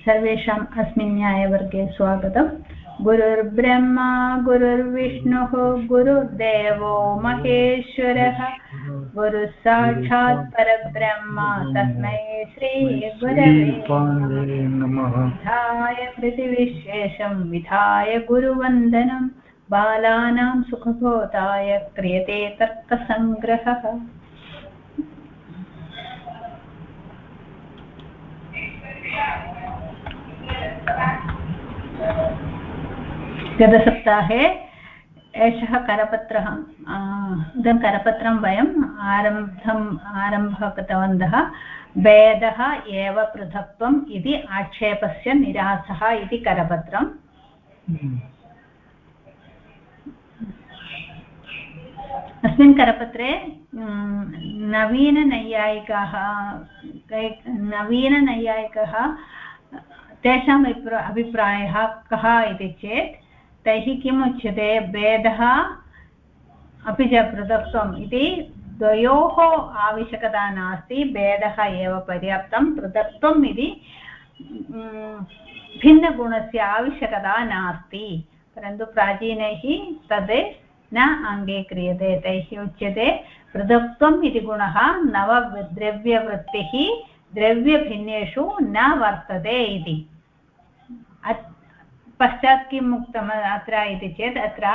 सर्वेषाम् अस्मिन् न्यायवर्गे स्वागतम्। गुरुर्ब्रह्मा गुरुर्विष्णुः गुरुर्देवो महेश्वरः गुरुः साक्षात् परब्रह्म तस्मै श्रीगुरवे नमः। विधाय कृतिविशेषं विधाय गुरुवन्दनं बालानां सुखबोधाय क्रियते तर्कसङ्ग्रहः। गतसप्ताहे एषः करपत्रः इदं करपत्रं वयम् आरम्भः कृतवन्तः। भेदः एव पृथक्त्वम् इति आक्षेपस्य निरासः इति करपत्रम्। अस्मिन् करपत्रे नवीननैयायिकाः तेषाम् अभिप्रायः कः इति चेत् तैः किम् उच्यते, भेदः अपि च पृथक्त्वम् इति द्वयोः आवश्यकता नास्ति, भेदः एव पर्याप्तं। पृथक्त्वम् इति भिन्नगुणस्य आवश्यकता नास्ति, परन्तु प्राचीनैः तद् न अङ्गीक्रियते। तैः उच्यते पृथक्त्वम् इति गुणः नवद्रव्यवृत्तिः द्रव्यभिन्नेषु न वर्तते इति। पश्चात् किम् उक्तम् अत्र इति चेत् अत्र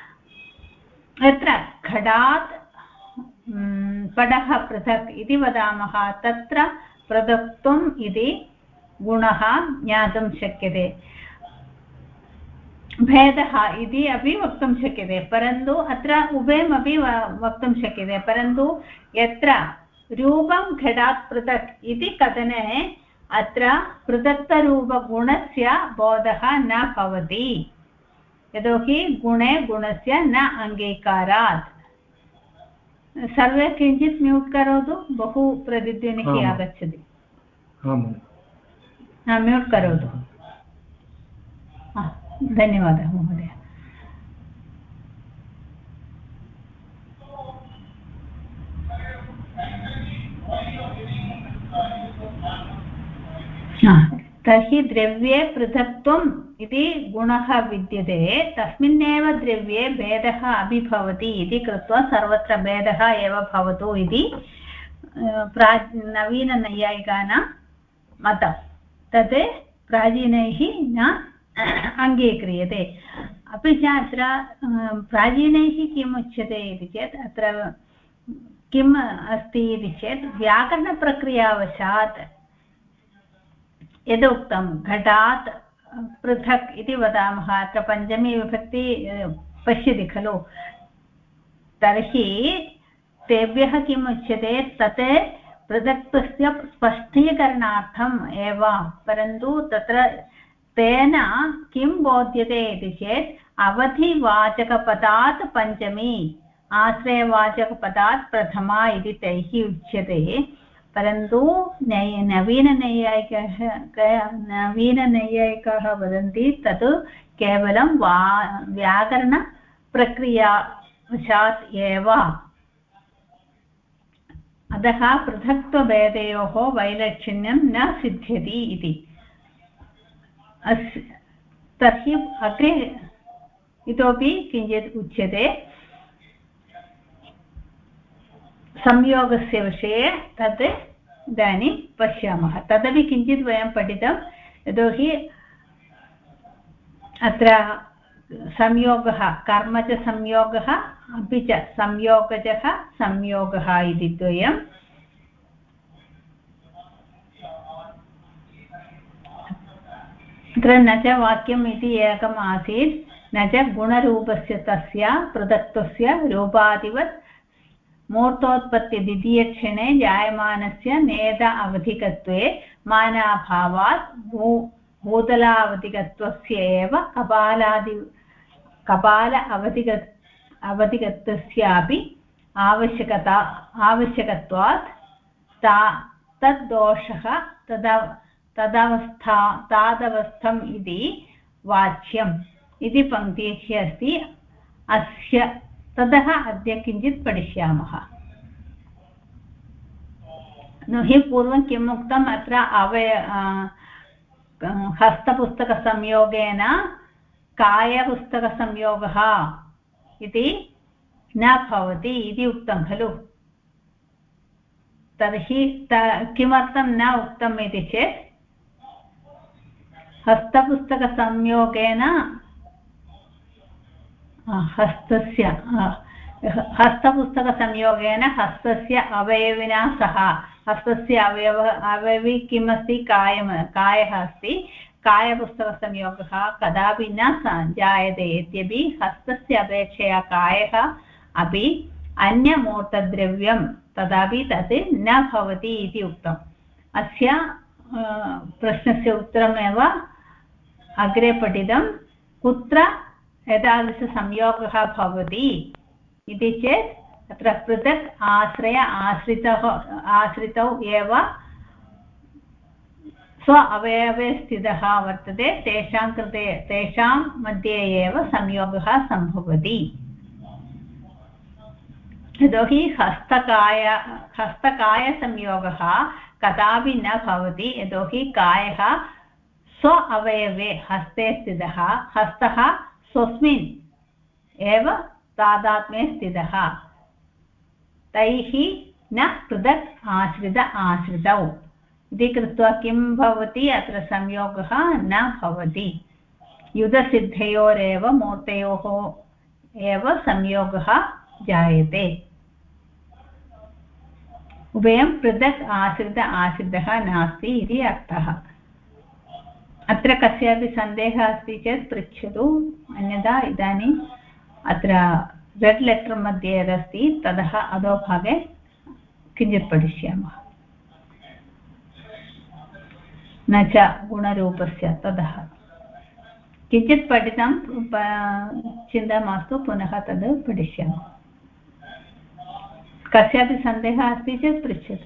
घटात् पटः पृथक् इति वदामः, तत्र पृथक्त्वम् इति गुणः ज्ञातुं शक्यते। भेदः इति अपि वक्तुं शक्यते, परन्तु अत्र उभयमपि वक्तुं शक्यते, परन्तु यत्र रूपं घटात् पृथक् इति कथने अत्र पृथक्तरूपगुणस्य बोधः न भवति, यतोहि गुणे गुणस्य न अङ्गीकारात्। सर्वे किञ्चित् म्यूट् करोतु, बहु प्रतिध्वनिः आगच्छति। म्यूट् करोतु। धन्यवादः महोदय। तर्हि द्रव्ये पृथक्त्वम् इति गुणः विद्यते, तस्मिन्नेव द्रव्ये भेदः अपि भवति इति कृत्वा सर्वत्र भेदः एव भवतु इति नवीननैयायिकानां मतं। तत् प्राचीनैः न अङ्गीक्रियते। अपि च अत्र प्राचीनैः किम् उच्यते इति चेत् अत्र किम् अस्ति इति चेत् व्याकरणप्रक्रियावशात् यदुक्तं घटात् पृथक् इति वदामः, अत्र पञ्चमी विभक्ति पश्यति खलु, तर्हि तेभ्यः किम् उच्यते, तत् पृथक्त्वस्य स्पष्टीकरणार्थम् एव। परन्तु तत्र तेन किं बोध्यते इति चेत् अवधिवाचकपदात् पञ्चमी, आश्रयवाचकपदात् प्रथमा इति तैः उच्यते। परन्तु नवीननैयायिकाः वदन्ति तत् केवलं व्याकरणप्रक्रियावशात् एव, अतः पृथक्त्वभेदयोः वैलक्षण्यं न सिद्ध्यति इति। तर्हि अग्रे इतोपि किञ्चित् उच्यते संयोगस्य विषये, तत् इदानीं पश्यामः। तदपि किञ्चित् वयं पठितं, यतोहि अत्र संयोगः, कर्म च संयोगः अपि च संयोगजः संयोगः इति द्वयम्। अत्र न च वाक्यम् इति एकम् आसीत्, न च गुणरूपस्य तस्य पृथक्त्वस्य रूपादिवत् मूर्तोत्पत्ति द्वितीयक्षणे जायमानस्य नेद अवधिकत्वे मानाभावात् भूतलावधिकत्वस्य एव कपाल अवधिकत्वस्यापि आवश्यकत्वात् तद्दोषः तादवस्थम् इति वाच्यम् इति पङ्क्तिः अस्ति अस्य। ततः अद्य किञ्चित् पठिष्यामः। हि पूर्वं किम् उक्तम्, अत्र हस्तपुस्तकसंयोगेन कायपुस्तकसंयोगः इति न भवति इति उक्तं खलु। तर्हि किमर्थं न उक्तम् इति चेत् हस्तपुस्तकसंयोगेन हस्तपुस्तकसंयोगेन हस्तस्य अवयविना सह हस्तस्य अवयवी किमस्ति कायः अस्ति। कायपुस्तकसंयोगः कदापि न जायते यद्यपि हस्तस्य अपेक्षया कायः अपि अन्यमूर्तद्रव्यं तदापि तत् न भवति इति उक्तम्। अस्य प्रश्नस्य उत्तरमेव अग्रे पठितं। कुत्र एतादृशसंयोगः भवति इति चेत् अत्र पृथक् आश्रितौ एव स्व अवयवे स्थितः वर्तते तेषां मध्ये एव संयोगः सम्भवति। यतोहि हस्तकायसंयोगः कदापि न भवति यतोहि कायः स्व अवयवे हस्ते स्थितः हस्तः स्वस्मिन् एव तादात्म्ये स्थितः तैः न पृथक् आश्रितौ इति कृत्वा किं भवति अत्र संयोगः न भवति। युधसिद्धयोरेव मूर्तयोः एव संयोगः जायते। उभयं पृथक् आश्रितः नास्ति इति अर्थः। अत्र कस्यापि सन्देहः अस्ति चेत् पृच्छतु अन्यथा इदानीम् अत्र रेड् लेटर् मध्ये यदस्ति ततः अधोभागे किञ्चित् पठिष्यामः। न च गुणरूपस्य ततः किञ्चित् पठितं चिन्ता मास्तु पुनः तद् पठिष्यामः। कस्यापि सन्देहः अस्ति चेत् पृच्छतु।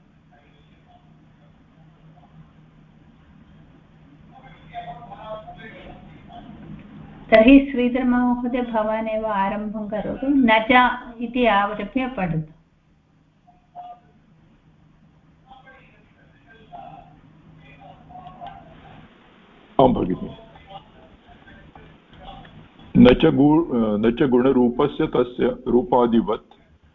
तर्हि श्रीधरमहोदय भवान् एव आरम्भं करोतु। न च इति आरभ्य पठतु। आं भगिनि। न च गुणरूपस्य तस्य रूपादिवत्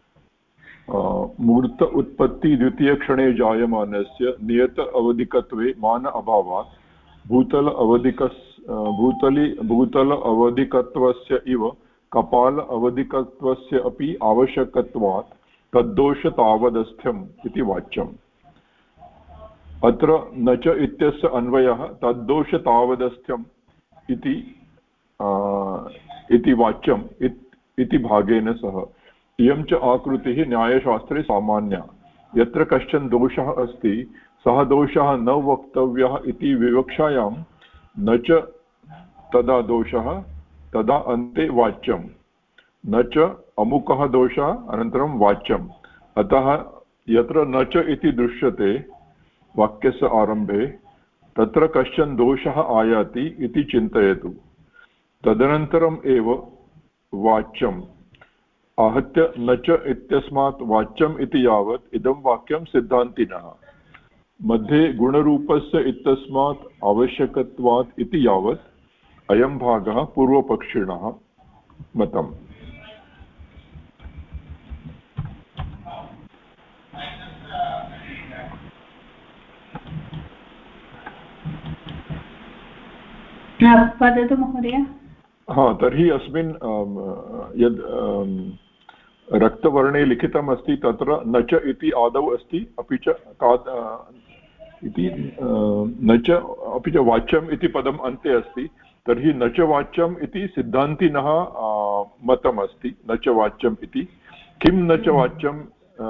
मूर्त उत्पत्ति द्वितीयक्षणे जायमानस्य नियत अवधिकत्वे मान अभावात् भूतल अवधिकत्वस्य इव कपाल अवधिकत्वस्य अपि आवश्यकत्वात् तद्दोष तावदस्थ्यम् इति वाच्यम्। अत्र न च इत्यस्य अन्वयः तद्दोष तावदस्थ्यम् इति वाच्यम् इति भागेन सह। इयं च आकृतिः न्यायशास्त्रे सामान्या। यत्र कश्चन दोषः अस्ति सः दोषः न वक्तव्यः इति विवक्षायां न च तदा दोषः तदा अन्ते वाच्यं। न च अमुकः दोषः अनन्तरं वाच्यम्। अतः यत्र न च इति दृश्यते वाक्यस्य आरम्भे तत्र कश्चन दोषः आयाति इति चिन्तयतु। तदनन्तरम् एव वाच्यम् आहत्य न च इत्यस्मात् वाच्यम् इति यावत् इदं वाक्यं सिद्धान्तिनः। मध्ये गुणरूपस्य इत्यस्मात् आवश्यकत्वात् इति यावत् अयं भागः पूर्वपक्षिणः मतम्। वदतु महोदय। तर्हि अस्मिन् यद् रक्तवर्णे लिखितम् अस्ति तत्र न च इति आदौ अस्ति अपि च इति न च अपि च वाच्यम् इति पदम् अन्ते अस्ति। तर्हि न च वाच्यम् इति सिद्धान्तिनः मतम् अस्ति। न च वाच्यम् इति किं न च वाच्यम्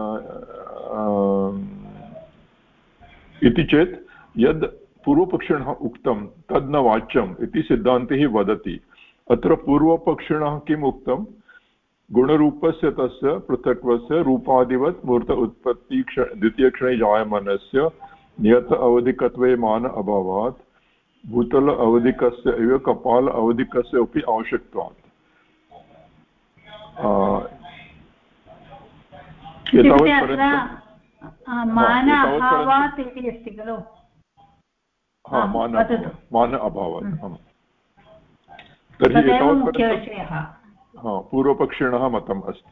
इति चेत् यद् पूर्वपक्षिणः उक्तं तद् न वाच्यम् इति सिद्धान्तिः वदति। अत्र पूर्वपक्षिणः किम् उक्तं गुणरूपस्य तस्य पृथक्त्वस्य रूपादिवत् मूर्त उत्पत्ति द्वितीयक्षणे जायमानस्य नियत अवधिकत्वे मान अभावात् भूतल अवधिकस्य इव कपाल अवधिकस्य अपि आवश्यकत्वात्। मान अभावात्। तर्हि एतावत्पर्यन्तं पूर्वपक्षिणः मतम् अस्ति।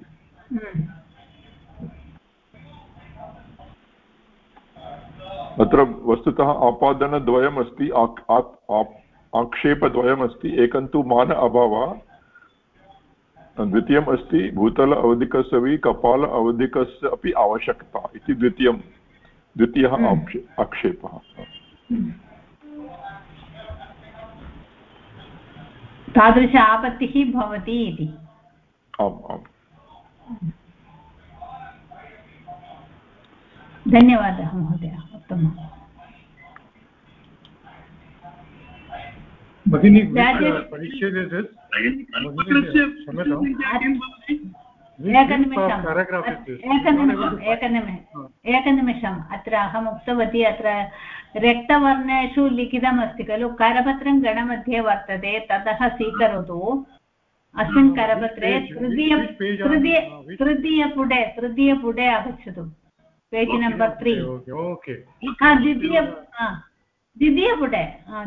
अत्र वस्तुतः आपादनद्वयम् अस्ति, आक्षेपद्वयमस्ति। एकं तु मान अभावः, द्वितीयम् अस्ति भूतल अवधिकस्य कपाल अवधिकस्य अपि आवश्यकता इति द्वितीयः आक्षेपः। तादृश आपत्तिः भवति इति। आम् आम्। धन्यवादः महोदय, उत्तमम्। भगिनी एकनिमिषम्। अत्र अहम् उक्तवती, अत्र रक्तवर्णेषु लिखितमस्ति खलु, करपत्रं गणमध्ये वर्तते, ततः स्वीकरोतु। अस्मिन् करपत्रे तृतीयपुटे आगच्छतु, पेज् नम्बर् 3। द्वितीयपुटे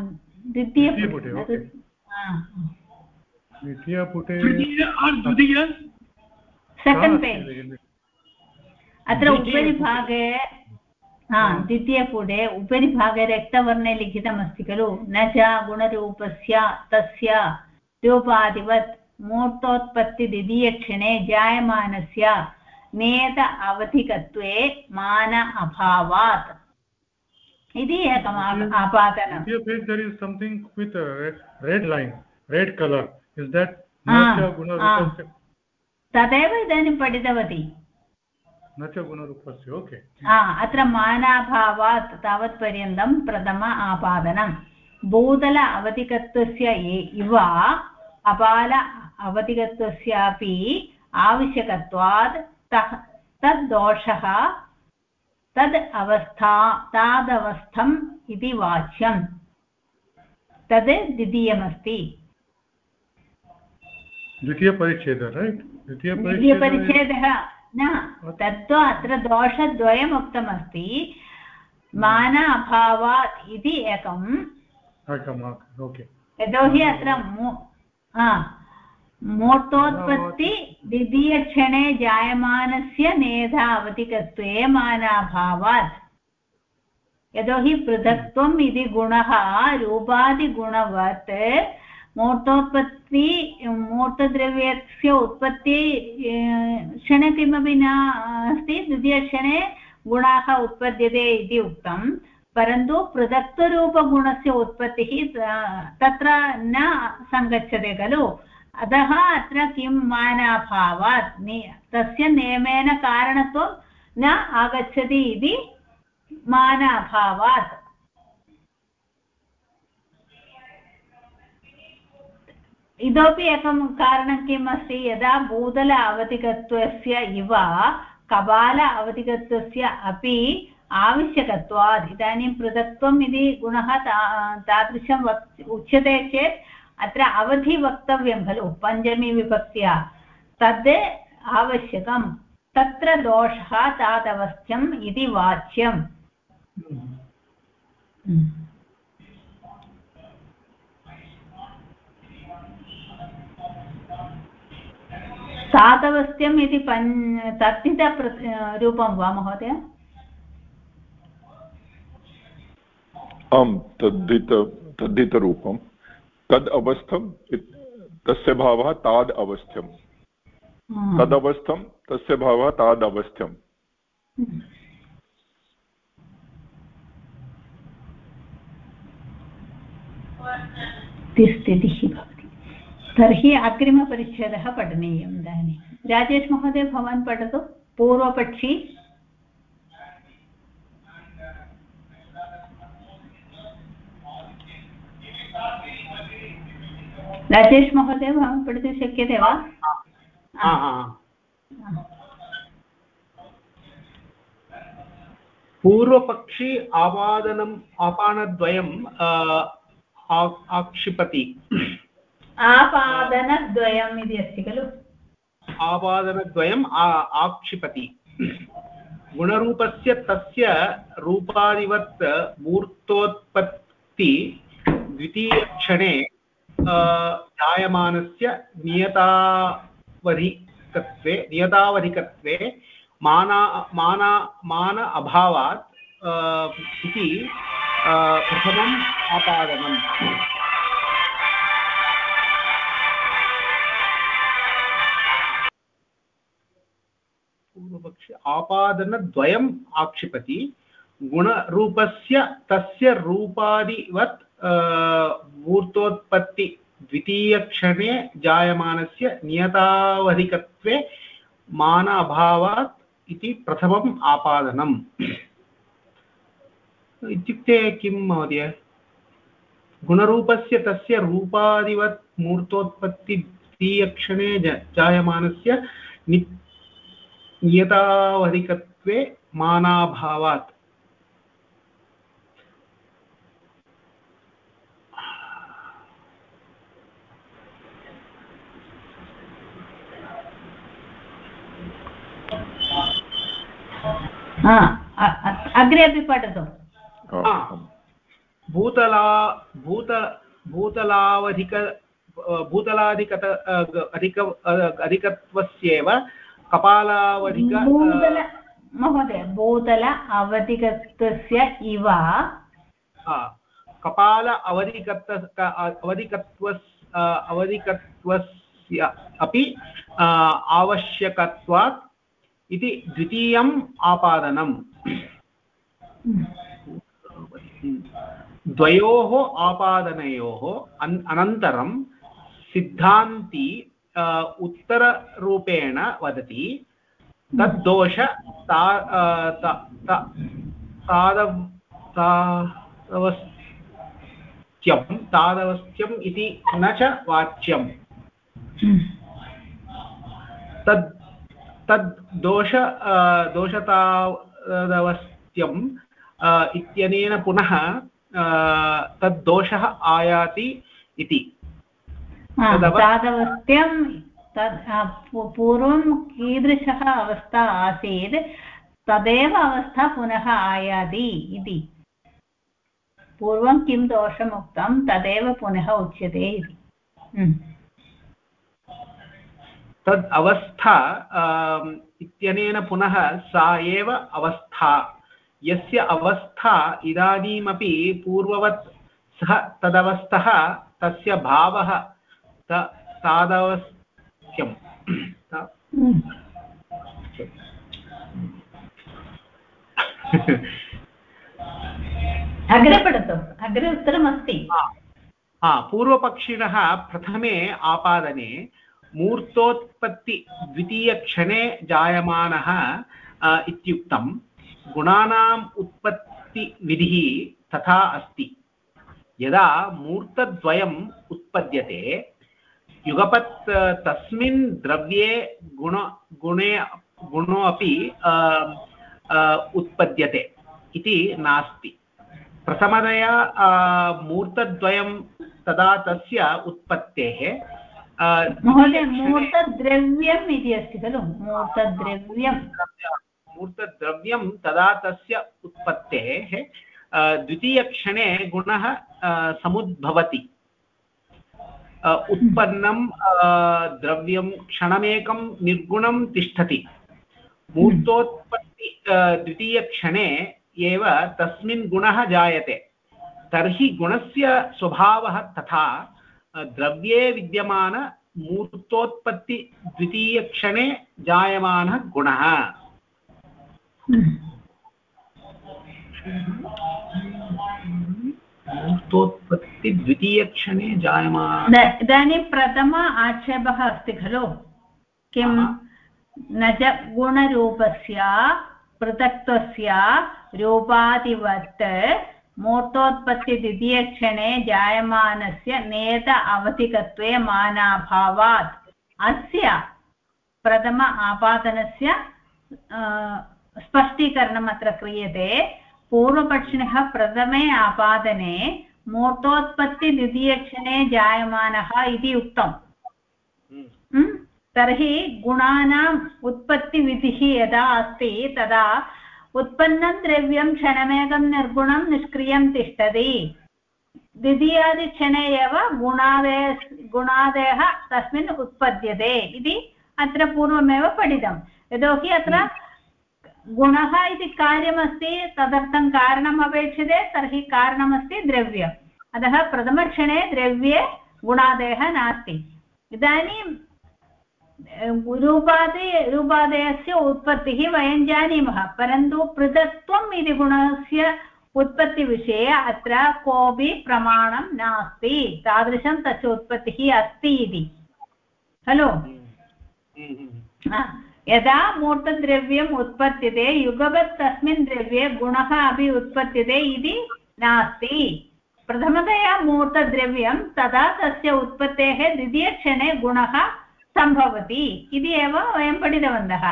सेकेण्ड् पेज्। अत्र उपरि भागे द्वितीयपुटे उपरि भागे रक्तवर्णे लिखितमस्ति खलु, न च गुणरूपस्य तस्य रूपादिवत् मूर्तोत्पत्ति द्वितीयक्षणे जायमानस्य नेत अवधिकत्वे मान अभावात् इति एकम् आपादनम्। there is something with a red line, red color. Is that तदेव इदानीं पठितवती। न च गुणरूपस्य। ओके। अत्र मानाभावात् तावत्पर्यन्तं प्रथम आपादनं। भूतल अवधिकत्वस्य इव अपाल अवधिकत्वस्यापि आवश्यकत्वात् तद्दोषः तादवस्थम् इति वाच्यम्। तद् द्वितीयमस्ति। द्वितीयपरिच्छेदः, रैट्? द्वितीयपरिच्छेदः न, तत्तु अत्र दोषद्वयम् उक्तमस्ति। मान अभावात् इति एकम्। यतोहि अत्र मूर्तोत्पत्ति द्वितीयक्षणे जायमानस्य नेधा अवधिकत्वे मानाभावात्। यतोहि पृथक्त्वम् इति गुणः रूपादिगुणवत् मूर्तद्रव्यस्य उत्पत्ति क्षणे किमपि न अस्ति, द्वितीयक्षणे गुणाः उत्पद्यते इति उक्तं, परन्तु पृथक्त्वरूपगुणस्य उत्पत्तिः तत्र न सङ्गच्छते खलु। अतः अत्र किं मानाभावात् तस्य नियमेन कारणत्वं न आगच्छति इति मानाभावात्। इतोपि एकं कारणं किम् अस्ति, यदा भूतल अवधिकत्वस्य इव कपाल अवधिकत्वस्य अपि आवश्यकत्वात्, इदानीं पृथक्त्वम् इति गुणः तादृशं उच्यते चेत् अत्र अवधि वक्तव्यं खलु, पञ्चमी विभक्त्या, तद् आवश्यकं। तत्र दोषः तादवस्थ्यम् इति वाच्यम्। तादवस्थ्यम् इति तद्धितरूपं वा महोदय? आम्, तद्धितरूपं। तद् अवस्थं तस्य भावः ताद् अवस्थ्यं, तदवस्थं तस्य भावः ताद् अवस्थ्यम्। स्थितिः भवति। तर्हि अग्रिमपरिच्छेदः पठनीयम् इदानीं। राजेश महोदय, भवान् पठतु। पूर्वपक्षी राजेश महोदय, भवान् पठितुं शक्यते वा? पूर्वपक्षी आपादनद्वयम् आक्षिपति। आपादनद्वयम् इति अस्ति खलु? आपादनद्वयम् आक्षिपति। गुणरूपस्य तस्य रूपादिवत् मूर्तोत्पत्ति पूर्वोत्पत्ति द्वितीयक्षणे जायमानस्य नियतावधिकत्वे मान अभावात् इति प्रथमम् आपादनम्। पूर्वपक्ष आपादनद्वयम् आक्षिपति गुणरूपस्य तस्य रूपादिवत् मूर्तोत्पत्ति द्वितीयक्षणे जायमानस्य नियतावधिकत्वे मान अभावात् इति प्रथमम् आपादनम्। इत्युक्ते किं महोदय? गुणरूपस्य तस्य रूपादिवत् मूर्तोत्पत्ति द्वितीयक्षणे जायमानस्य नियतावधिकत्वे मानाभावात्। अग्रे अपि पठतु। अधिकत्वस्येव कपालावधिक महोदय भूतल अवधिकत्वस्य इव कपाल अवधिकत्वस्य अपि आवश्यकत्वात् इति द्वितीयम् आपादनम्। द्वयोः आपादनयोः अनन्तरं सिद्धान्ती उत्तररूपेण वदति तद्दोष तादवस्थ्यम् इति न च वाच्यम्। दोषतादवस्थ्यम् इत्यनेन पुनः तद्दोषः आयाति इति। तादवस्थ्यं पूर्वं कीदृशः अवस्था आसीत् तदेव अवस्था पुनः आयाति इति। पूर्वं किं दोषम् उक्तं तदेव पुनः उच्यते इति। तद् अवस्था इत्यनेन पुनः सा एव अवस्था यस्य अवस्था इदानीमपि पूर्ववत् सः तदवस्थः तस्य भावः तादवस्थ्यम्। अग्रे पठतु। अग्रे उत्तरमस्ति। पूर्वपक्षिणः प्रथमे आपादने मूर्तोत्पत्ति द्वितीयक्षणे जायमानः इत्युक्तं गुणानाम् उत्पत्तिविधिः तथा अस्ति। यदा मूर्तद्वयम् उत्पद्यते युगपत् तस्मिन् द्रव्ये गुणो अपि उत्पद्यते इति नास्ति। प्रथमतया मूर्तद्वयं तदा तस्य उत्पत्तेः महोदय मूर्तद्रव्यम् इति अस्ति खलु। मूर्तद्रव्यं तदा तस्य उत्पत्तेः द्वितीयक्षणे गुणः समुद्भवति। उत्पन्नं द्रव्यं क्षणमेकं निर्गुणं तिष्ठति। मूर्तोत्पत्ति द्वितीयक्षणे एव तस्मिन् गुणः जायते। तर्हि गुणस्य स्वभावः तथा द्रव्ये विद्यमान मूर्तोत्पत्ति द्वितीयक्षणे जायमानः गुणः। मूर्तोत्पत्ति द्वितीयक्षणे जायमान। इदानीं प्रथम आक्षेपः अस्ति खलु किं न च गुणरूपस्य पृथक्त्वस्य रूपादिवत् मूर्तोत्पत्ति द्वितीयक्षणे जायमानस्य नेत अवधिकत्वे मानाभावात्। अस्य प्रथम आपादनस्य स्पष्टीकरणम् अत्र क्रियते। पूर्वपक्षिणः प्रथमे आपादने मूर्तोत्पत्ति द्वितीयक्षणे जायमानः इति उक्तम्। तर्हि गुणानाम् उत्पत्तिविधिः यदा अस्ति तदा उत्पन्नं द्रव्यं क्षणमेकं निर्गुणं निष्क्रियं तिष्ठति द्वितीयादिक्षणे एव गुणादयः तस्मिन् उत्पद्यते इति अत्र पूर्वमेव पठितं। यतोहि अत्र गुणः इति कार्यमस्ति, तदर्थं कारणम् अपेक्षते, तर्हि कारणमस्ति द्रव्यम्। अतः प्रथमक्षणे द्रव्ये गुणादयः नास्ति। इदानीं रूपादयस्य उत्पत्तिः वयं जानीमः, परन्तु पृथक्त्वम् इति गुणस्य उत्पत्तिविषये अत्र कोऽपि प्रमाणं नास्ति, तादृशं तस्य उत्पत्तिः अस्ति इति खलु। यदा मूर्तद्रव्यम् उत्पद्यते युगपत् तस्मिन् द्रव्ये गुणः अपि उत्पद्यते इति नास्ति। प्रथमतया मूर्तद्रव्यं, तदा तस्य उत्पत्तेः द्वितीयक्षणे गुणः सम्भवति इति एव वयं पठितवन्तः।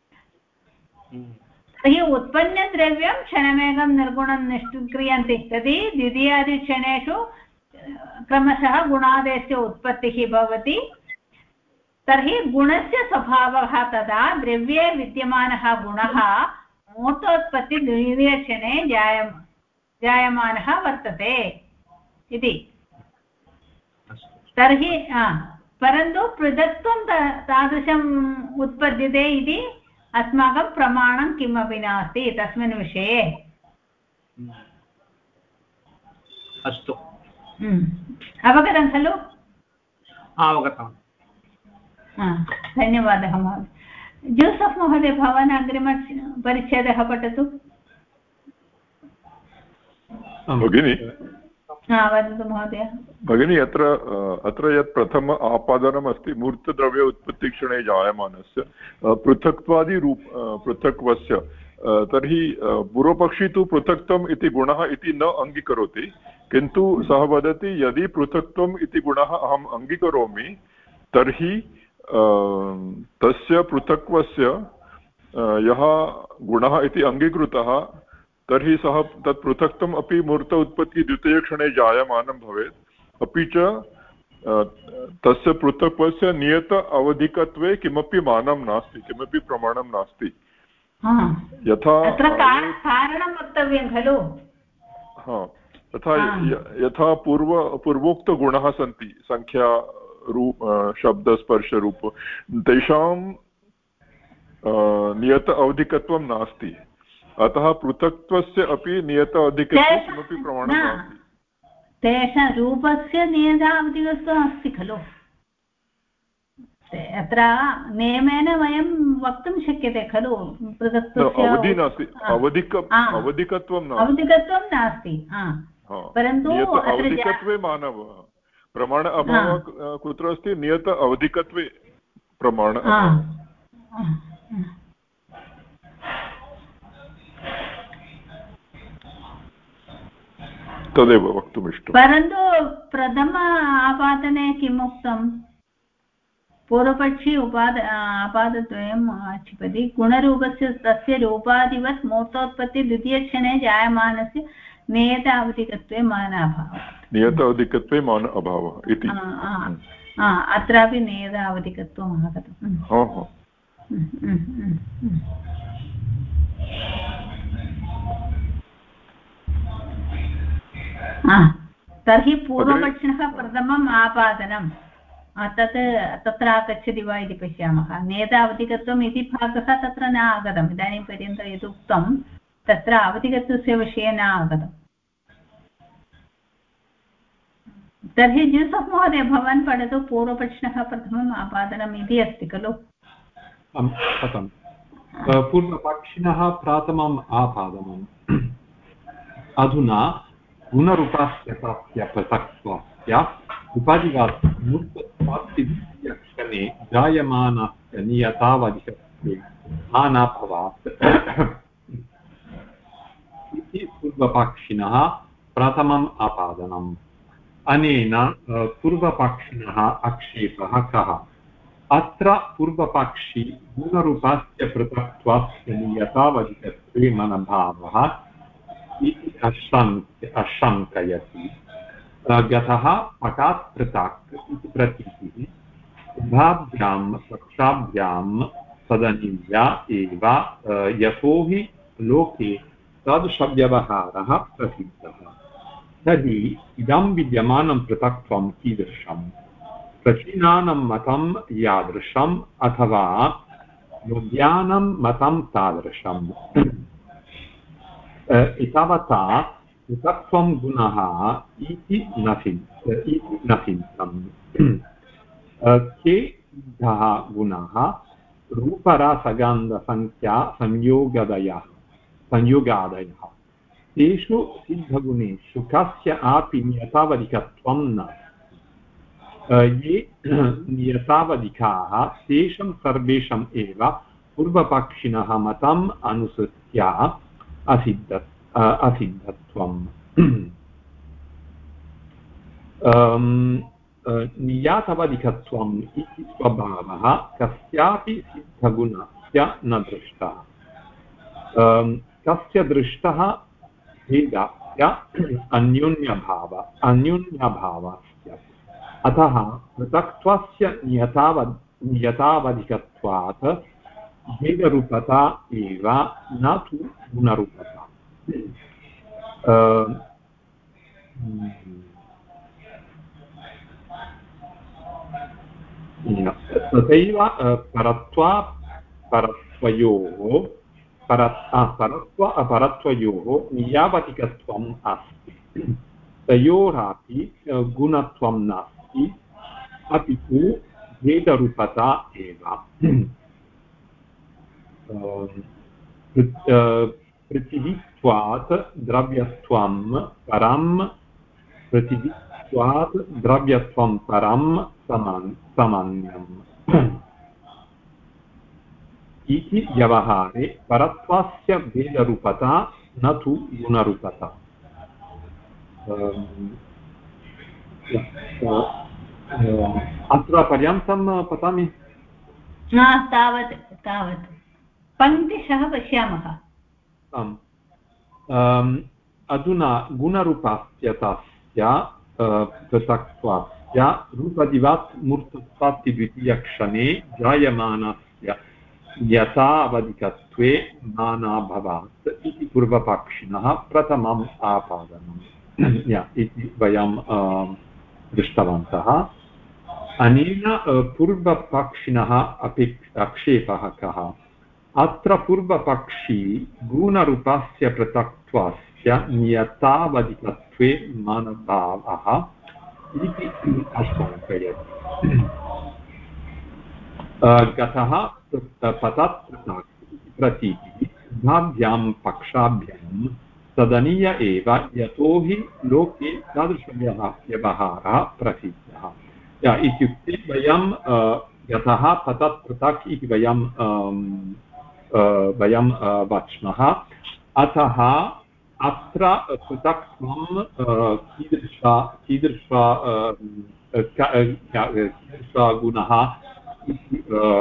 तर्हि उत्पन्नद्रव्यं क्षणमेकं निर्गुणं निष्क्रियन्ति इति द्वितीयादिक्षणेषु क्रमशः गुणादेशस्य उत्पत्तिः भवति। तर्हि गुणस्य स्वभावः तदा द्रव्ये विद्यमानः गुणः मूर्तोत्पत्ति द्वितीयक्षणे जायमानः वर्तते इति। तर्हि परन्तु पृथक्त्वं तादृशम् उत्पद्यते इति अस्माकं प्रमाणं किमपि नास्ति तस्मिन् विषये। अस्तु, अवगतं खलु? अवगतम्। धन्यवादः महोदय। जोसेफ् महोदय, भवान् अग्रिमपरिच्छेदः पठतु। भगिनी वदतु महोदय। भगिनी, अत्र यत् प्रथम आपादनमस्ति मूर्तद्रव्य उत्पत्तिक्षणे जायमानस्य पृथक्त्वस्य, तर्हि पूर्वपक्षी तु पृथक्त्वम् इति गुणः इति न अङ्गीकरोति, किन्तु सः वदति यदि पृथक्त्वम् इति गुणः अहम् अङ्गीकरोमि तर्हि तस्य पृथक्त्वस्य यः गुणः इति अङ्गीकृतः तर्हि सः तत् पृथक्त्वम् अपि मूर्त उत्पत्ति द्वितीयक्षणे जायमानं भवेत्, अपि च तस्य पृथक्त्वस्य नियत अवधिकत्वे किमपि मानं नास्ति, किमपि प्रमाणं नास्ति। यथा कारणं वक्तव्यं खलु। यथा पूर्वोक्तगुणाः सन्ति, संख्या, रूप, शब्द, स्पर्श, रूप, तेषां नियत अवधिकत्वं नास्ति। अतः पृथक्त्वस्य अपि नियत अवधिकत्वे किमपि प्रमाणं नास्ति। तेषां रूपस्य नियत अवधिकत्वम् अस्ति खलु। अत्र नियमेन वयं वक्तुं शक्यते खलु, पृथक्त्वस्य अवधि नास्ति, अवधिकत्वं नास्ति, परन्तु अवधिकत्वे मानव प्रमाण अभावः कुत्र अस्ति? नियत अवधिकत्वे प्रमाण तदेव वक्तुमिष्टं। परन्तु प्रथम आपादने किम् उक्तं? पूर्वपक्षी आपादद्वयम् क्षिपति गुणरूपस्य तस्य रूपादिवत् मूर्तोत्पत्ति द्वितीयक्षणे जायमानस्य नियत अवधिकत्वे मान अभावः। नियत अवधिकत्वे मान अभावः इति अत्रापि नियत अवधिकत्वम् आगतम्। तर्हि पूर्वपक्षिणः प्रथमम् आपादनं तत्र आगच्छति वा इति पश्यामः। नियतावधिकत्वम् इति भागः तत्र न आगतम्, इदानीं पर्यन्तं यद् उक्तं तत्र अवधिकत्वस्य विषये न आगतम्। तर्हि जोसेफ् महोदय, भवान् पठतु। पूर्वपक्षिणः प्रथमम् आपादनम् इति अस्ति खलु। पूर्वपक्षिणः प्रथमम् आपादनम्। अधुना गुणरूपस्य पृथक्त्वस्य उपाधिघात् मूर्तोत्पत्तिक्षणे जायमानस्य नियतावधिकत्वे मानाभावात् इति पूर्वपक्षिणः प्रथमम् आपादनम्। अनेन पूर्वपक्षिणः आक्षेपः कः? अत्र पूर्वपक्षी गुणरूपस्य पृथक्त्वस्य नियतावधिकत्वे मनभावः इति अशङ्कयति। गतः पटात् पृथक् इति प्रतीतिः उभाभ्यां पक्षाभ्यां तदनीया एव, यतो हि लोके तादृशव्यवहारः प्रसिद्धः। तर्हि इदं विद्यमानं पृथक्त्वं कीदृशम् प्रचीनानं मतं यादृशम् अथवा योग्यानं मतं तादृशम् एतावता पृथक्त्वं गुणः इति न सिद्धम् के सिद्धः गुणाः रूपरसगन्धसंख्या संयोगादयः तेषु सिद्धगुणेषु कस्य अपि नियतावधिकत्वं न ये नियतावधिकाः तेषां सर्वेषाम् एव पूर्वपक्षिणः मतम् अनुसृत्य असिद्धत्वम् नियतावधिकत्वम् इति स्वभावः कस्यापि सिद्धगुणस्य न दृष्टः कस्य दृष्टः भेदस्य अन्योन्यभावस्य अतः पृथक्त्वस्य नियतावधिकत्वात् भेदरूपता एव न तु गुणरूपता तथैव परत्वयोः नियावधिकत्वम् अस्ति तयोरपि गुणत्वं नास्ति अपि तु भेदरूपता एव पृथिवीत्वात् द्रव्यत्वं परं पृथिवीत्वात् द्रव्यत्वं परं सामान्यम् इति व्यवहारे परत्वस्य भेदरूपता न तु गुणरूपता अत्र पर्यन्तं पठामि तावत् पङ्क्तिशः पश्यामः अधुना गुणरूपस्य तस्य पृथक्त्वस्य रूपदिवात् मूर्तत्वात् द्वितीयक्षणे जायमानस्य यथावधिकत्वे नानाभवात् इति पूर्वपक्षिणः प्रथमम् आपादनम् इति वयं दृष्टवन्तः अनेन पूर्वपक्षिणः आक्षेपः कः अत्र पूर्वपक्षी गुणरूपस्य पृथक्त्वस्य नियतावधिकत्वे मानभावः इति आशङ्कयति गतः पतत् प्रतीतिः उभाभ्यां पक्षाभ्यां तदनीय एव यतो हि लोके तादृशव्यवहारः प्रसिद्धः इत्युक्ते वयं यतः पतत् पृथक् इति वयं वच्मः अतः अत्र पृथक्त्वं कीदृशः गुणः इति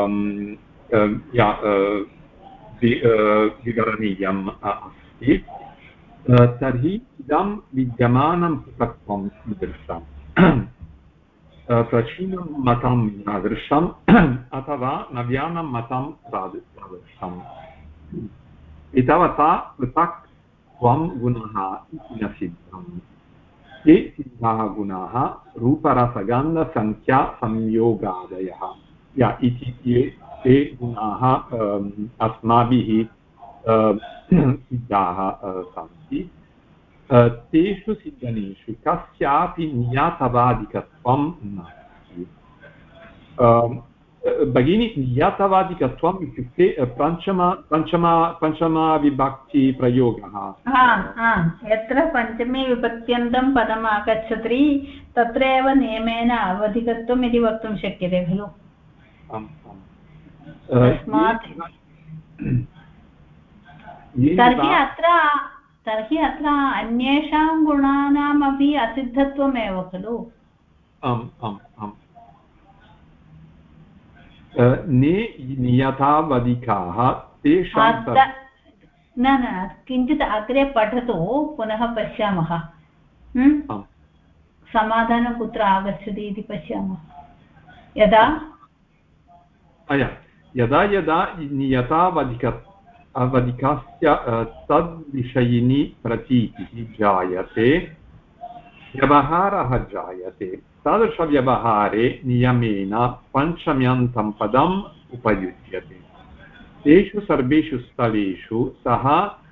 विवरणीयम् अस्ति तर्हि इदं विद्यमानं पृथक्त्वं कीदृशम् प्राचीनं मतं यादृशम् अथवा नव्यानं मतं तादृशम् एतावता पृथक्त्वं गुणः इति न सिद्धम् ये सिद्धाः गुणाः रूपरसगन्धसंख्या संयोगादयः इति ते गुणाः अस्माभिः सिद्धाः सन्ति तेषु सिद्धनेषु कस्यापि नियतवादिकत्वं नास्ति भगिनी नियतवादिकत्वम् इत्युक्ते पञ्चमविभक्तिप्रयोगः यत्र पञ्चमे विभक्त्यन्तं पदम् आगच्छति तत्र एव नियमेन अवधिकत्वम् इति वक्तुं शक्यते खलु तर्हि अत्र अन्येषां गुणानामपि असिद्धत्वमेव खलु नियतावधिकाः तेषां न किञ्चित् अग्रे पठतु पुनः पश्यामः समाधानं कुत्र आगच्छति इति पश्यामः यदा यदा नियतावधिकस्य तद्विषयिनी प्रतीतिः जायते व्यवहारः जायते तादृशव्यवहारे नियमेन पञ्चम्यन्तं पदम् उपयुज्यते तेषु सर्वेषु स्थलेषु सः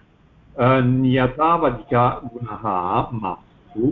नियतावधिकगुणः मास्तु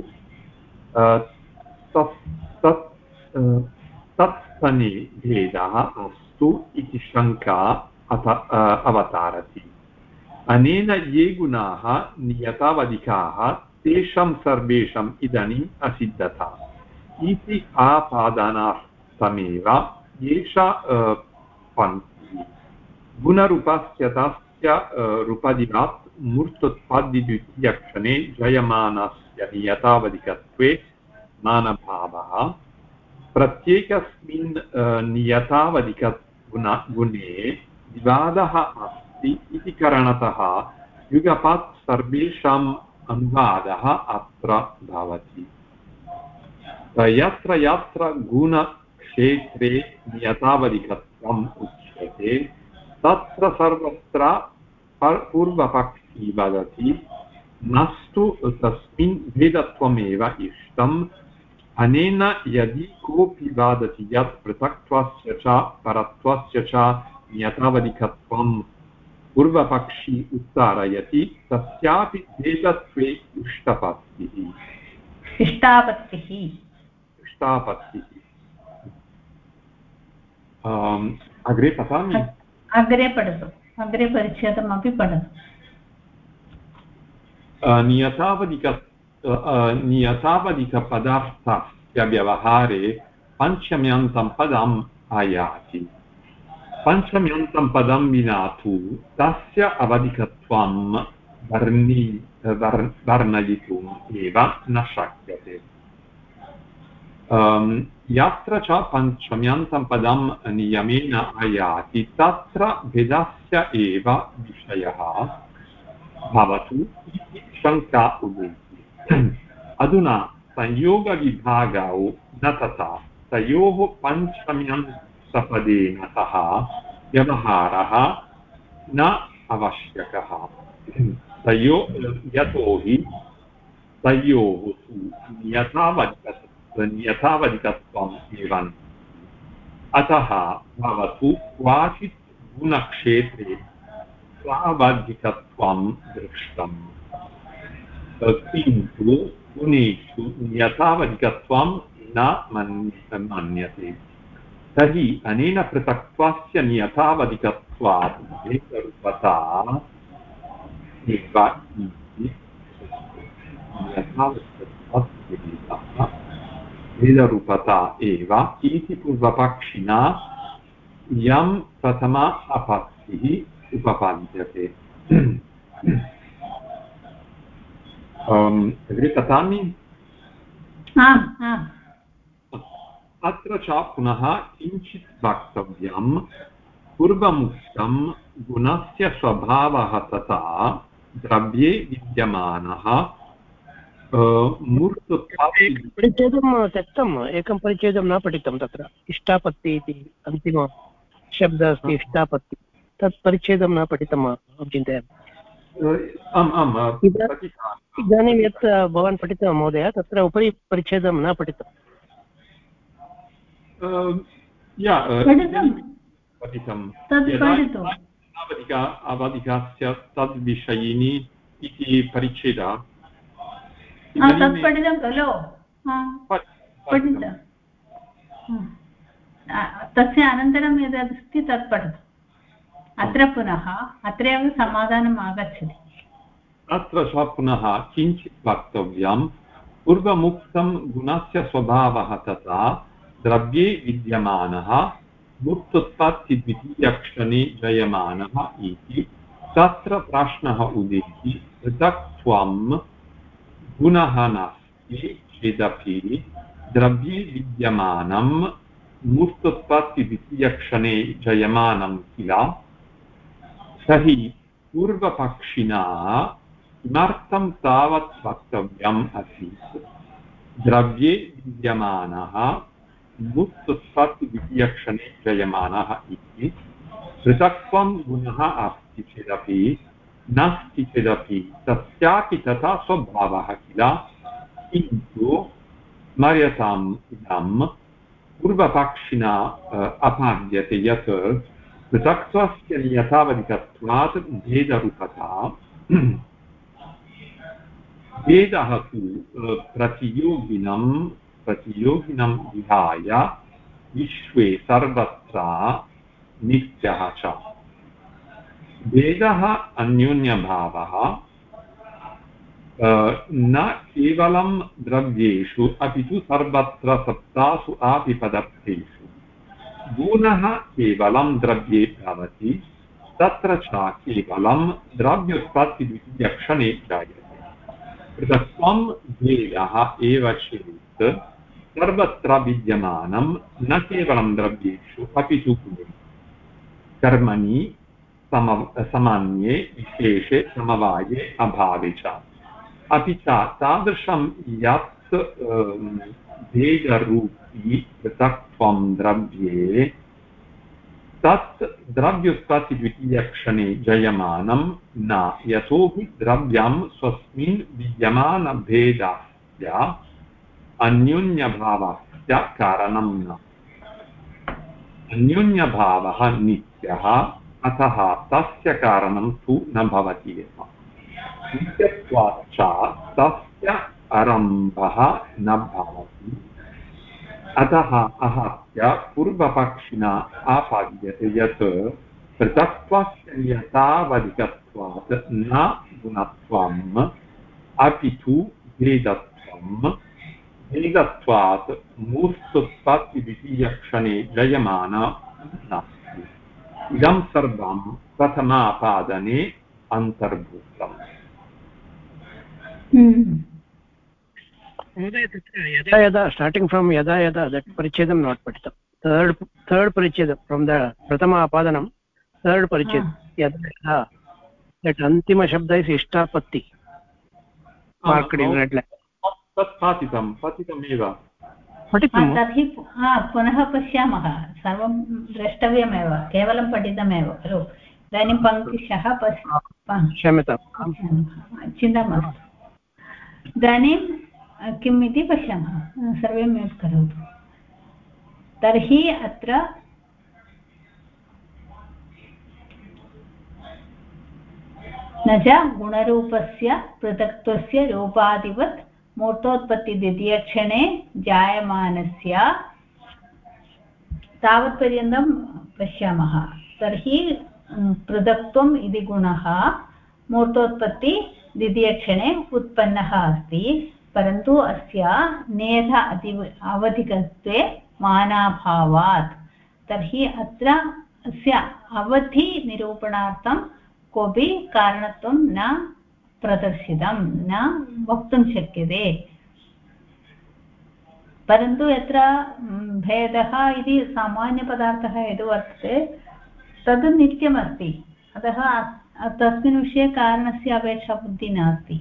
तत्स्थने भेदः अस्तु इति शङ्का अवतारति अनेन ये गुणाः नियतावधिकाः तेषां सर्वेषाम् इदानीम् असिद्धता इति आपादनार्थमेव एषा पङ्क्तिः गुणरूपस्य तस्य रूपदिनात् मूर्तोत्पाद्यद्वितीयक्षणे जयमानस्य नियतावधिकत्वे मानभावः प्रत्येकस्मिन् नियतावधिकगुणे विवादः अस्ति इति कारणतः युगपत् सर्वेषाम् अनुवादः अत्र भवति यत्र यत्र गुणक्षेत्रे नियतावधिकत्वम् उच्यते तत्र सर्वत्र पूर्वपक्षी वदति नस्तु तस्मिन् भेदत्वमेव इष्टम् अनेन यदि कोऽपि वदति यत् पृथक्त्वस्य च परत्वस्य च नियतावधिकत्वं पूर्वपक्षी उत्तारयति तस्यापि भेदत्वे इष्टापत्तिः अग्रे पठामि अग्रे पठतु अग्रे परिच्छेदमपि पठतु नियतावधिकपदार्थस्य व्यवहारे पञ्चम्यन्तं पदम् आयाति पञ्चम्यन्तं पदं विना तु तस्य अवधिकत्वं वर्णयितुम् एव न शक्यते यत्र च पञ्चम्यन्तं पदं नियमेन आयाति तत्र भेदस्य एव विषयः भवतु इति शङ्का उदेति अधुना संयोगविभागौ न तथा तयोः पञ्चम्यन्तपदेन सह व्यवहारः न आवश्यकः यतोहि तयोः नियतावधिकत्वम् एव अतः भवतु क्वाचित् गुणक्षेत्रे स्वावधिकत्वं दृष्टम् किन्तु गुणेषु नियतावधिकत्वं न मन्यते तर्हि अनेन पृथक्त्वस्य नियतावधिकत्वात् भेदरूपता भेदरूपता एव इति पूर्वपक्षिणा यं प्रथमा आपत्तिः उपपाद्यते पठामि अत्र च पुनः किञ्चित् वक्तव्यं पूर्वमुक्तं गुणस्य स्वभावः तथा द्रव्ये विद्यमानः परिच्छेदं त्यक्तम् एकं परिच्छेदं न पठितं तत्र इष्टापत्ति इति अन्तिमशब्दः अस्ति इष्टापत्ति तत् परिच्छेदं न पठितम् अहं चिन्तयामि इदानीं यत् भवान् पठितवान् महोदय तत्र उपरि परिच्छेदं न पठितम् अवधिकस्य तद्विषयिनी इति परिच्छेदः तत् पठितं खलु तस्य अनन्तरं यदस्ति तत् पठतु अत्र पुनः अत्रैव समाधानम् आगच्छति अत्र च पुनः किञ्चित् वक्तव्यं पूर्वमुक्तं गुणस्य स्वभावः तथा द्रव्ये विद्यमानः मूर्तोत्पत्तिद्वितीयक्षणे जयमानः इति तत्र प्रश्नः उदेति पृथक्त्वं गुणः नास्ति चेदपि द्रव्ये विद्यमानं मूर्तोत्पत्तिद्वितीयक्षणे जयमानं किल तर्हि पूर्वपक्षिणा किमर्थं तावत् वक्तव्यम् आसीत् द्रव्ये विद्यमानः मूर्तोत्पत्तिद्वितीयक्षणे जयमानः इति पृथक्त्वं गुणः अस्ति चेदपि नास्ति चेदपि तस्यापि तथा स्वभावः किल किन्तु स्मर्यताम् इदं पूर्वपक्षिणा अपाद्यते यत् पृथक्त्वस्य नियतावधिकत्वात् भेदरूपता भेदः तु प्रतियोगिनं विहाय विश्वे सर्वत्र नित्यः च भेदः अन्योन्यभावः न केवलं द्रव्येषु अपि तु सर्वत्र सप्तासु अपि पदार्थेषु गुणः केवलं द्रव्ये भवति तत्र च केवलं द्रव्योत्पत्तिद्वितीयक्षणे जायते पृथक्त्वं भेदः एव चेत् सर्वत्र विद्यमानं न केवलं द्रव्येषु अपि तु कर्मणि सामान्ये विशेषे समवाये अभावे च अपि च तादृशं यत् भेदरूपी पृथक्त्वं द्रव्ये तत् द्रव्योत्पत्तिद्वितीयक्षणे जयमानं न यतोहि द्रव्यं स्वस्मिन् विद्यमानभेदस्य अन्योन्यभावस्य कारणं न अन्योन्यभावः नित्यः अतः तस्य कारणं तु न भवति एव नित्यत्वाच्च तस्य आरम्भः न भवति अतः आहत्य पूर्वपक्षिणा आपाद्यते यत् पृथक्त्वस्य नियतावधिकत्वात् न गुणत्वम् अपि तु भेदत्वात् मूर्तोत्पत्तिद्वितीयक्षणे जयमान नास्ति इदं सर्वं प्रथमापादने अन्तर्भूतम् महोदय तत्र यदा यदा स्टार्टिङ्ग् फ्रम् यदा यदा दट् परिच्छेदं नाट् पठितं थर्ड् परिच्छेदं फ्रम् द प्रथम आपादनं थर्ड् परिच्छेद यदा यदा दट् अन्तिमशब्द इस् इष्टापत्ति मार्क्ड् इन् रेड् लैन् तत् पतितमेव तर्हि पुनः पश्यामः सर्वं द्रष्टव्यमेव केवलं पठितमेव खलु इदानीं पङ्क्तिशः क्षम्यतां चिन्ता मास्तु इदानीं किम् इति पश्यामः सर्वे म्यूट् करोतु तर्हि अत्र न च गुणरूपस्य पृथक्त्वस्य रूपादिवत् मूर्तोत्पत्तिद्वितीयक्षणे जायमानस्य तावत्पर्यन्तं पश्यामः तर्हि पृथक्त्वम् इति गुणः मूर्तोत्पत्ति द्वितीयक्षणे उत्पन्नः अस्ति परन्तु अस्य नेध अवधिकत्वे मानाभावात् तर्हि अत्र अस्य अवधिनिरूपणार्थं कोऽपि कारणत्वं न प्रदर्शितं न वक्तुं शक्यते परन्तु यत्र भेदः इति सामान्यपदार्थः यद् वर्तते तद् नित्यमस्ति अतः तस्मिन् विषये कारणस्य अपेक्षाबुद्धिः नास्ति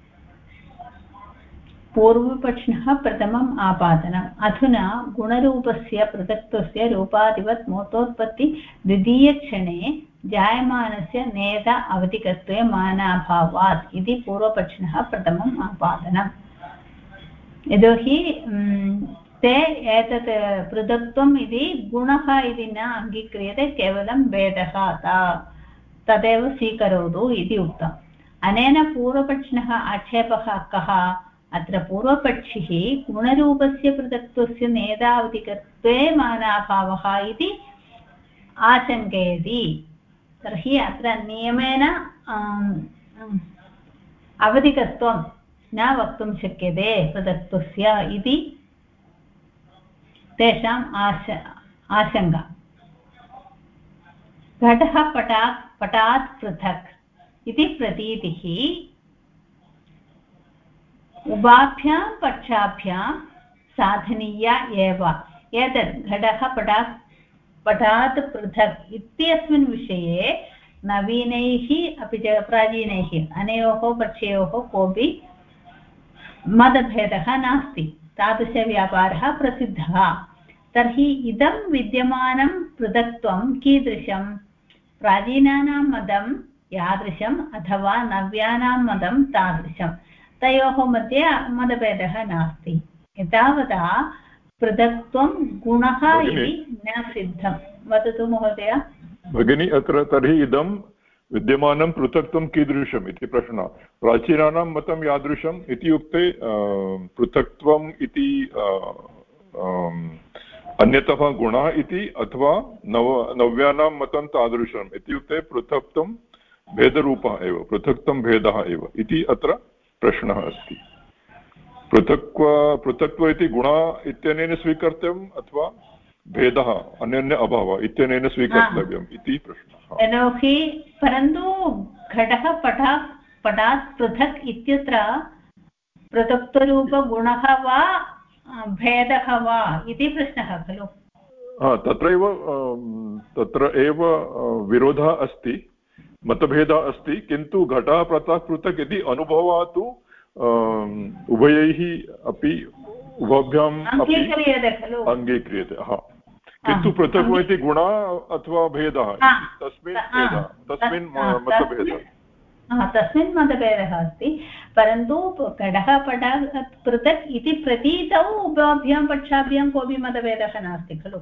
पूर्वपक्षिणः प्रथमम् आपादनम् अधुना गुणरूपस्य पृथक्त्वस्य रूपादिवत् मूर्तोत्पत्ति द्वितीयक्षणे जायमानस्य नेद अवधिकत्वे मानाभावात् इति पूर्वपक्षिणः प्रथमम् आपादनम् यतोहि ते एतत् पृथक्त्वम् इति गुणः इति न अङ्गीक्रियते केवलं भेदः तदेव स्वीकरोतु इति उक्तम् अनेन पूर्वपक्षिणः आक्षेपः कः अत्र पूर्वपक्षिः गुणरूपस्य पृथक्त्वस्य नेदावधिकत्वे मानाभावः इति आशङ्कयति तर्हि अत्र नियमेन अवधिकत्वं न वक्तुं शक्यते पृथक्त्वस्य इति तेषाम् आशङ्का घटः पटात् पृथक् इति प्रतीतिः उभाभ्यां पक्षाभ्यां साधनीया एव एतत् घटः पटात् पृथक् इत्यस्मिन् विषये नवीनैः अपि च प्राचीनैः अनयोः पक्षयोः कोऽपि मतभेदः नास्ति तादृशव्यापारः प्रसिद्धः तर्हि इदं विद्यमानं पृथक्त्वं कीदृशं प्राचीनानां मतं यादृशम् अथवा नव्यानां मतं तादृशं तयोः मध्ये मतभेदः नास्ति। एतावता पृथक्त्वं गुणः इति न सिद्धं। वदतु महोदय। भगिनी, अत्र तर्हि इदं विद्यमानं पृथक्त्वं कीदृशम् इति प्रश्नः। प्राचीनानां मतं यादृशम् इत्युक्ते पृथक्त्वम् इति अन्यतः गुणः इति, अथवा नव्यानां मतं तादृशम् इत्युक्ते पृथक्त्वं भेदरूपः एव, पृथक्त्वं भेदः एव इति अत्र प्रश्नः अस्ति। पृथक्त्व इति गुण इत्यनेन स्वीकर्तव्यम् अथवा भेदः अन्योन्य अभावः इत्यनेन स्वीकर्तव्यम् इति प्रश्नः। यतोहि परन्तु घटः पटात् पृथक् इत्यत्र पृथक्त्वरूपगुणः वा भेदः वा इति प्रश्नः खलु। तत्र एव विरोधः अस्ति, मतभेदः अस्ति, किन्तु घटः पृथक् इति अनुभवः तु उभयैः अपि उभभ्याम् अपि अङ्गीक्रियते। किन्तु पृथक् इति गुणः अथवा भेदः तस्मिन् मतभेदः, तस्मिन् मतभेदः अस्ति। परन्तु घटः पटः पृथक् इति प्रतीतौ उभयभ्यां पक्षाभ्यां कोऽपि मतभेदः नास्ति खलु।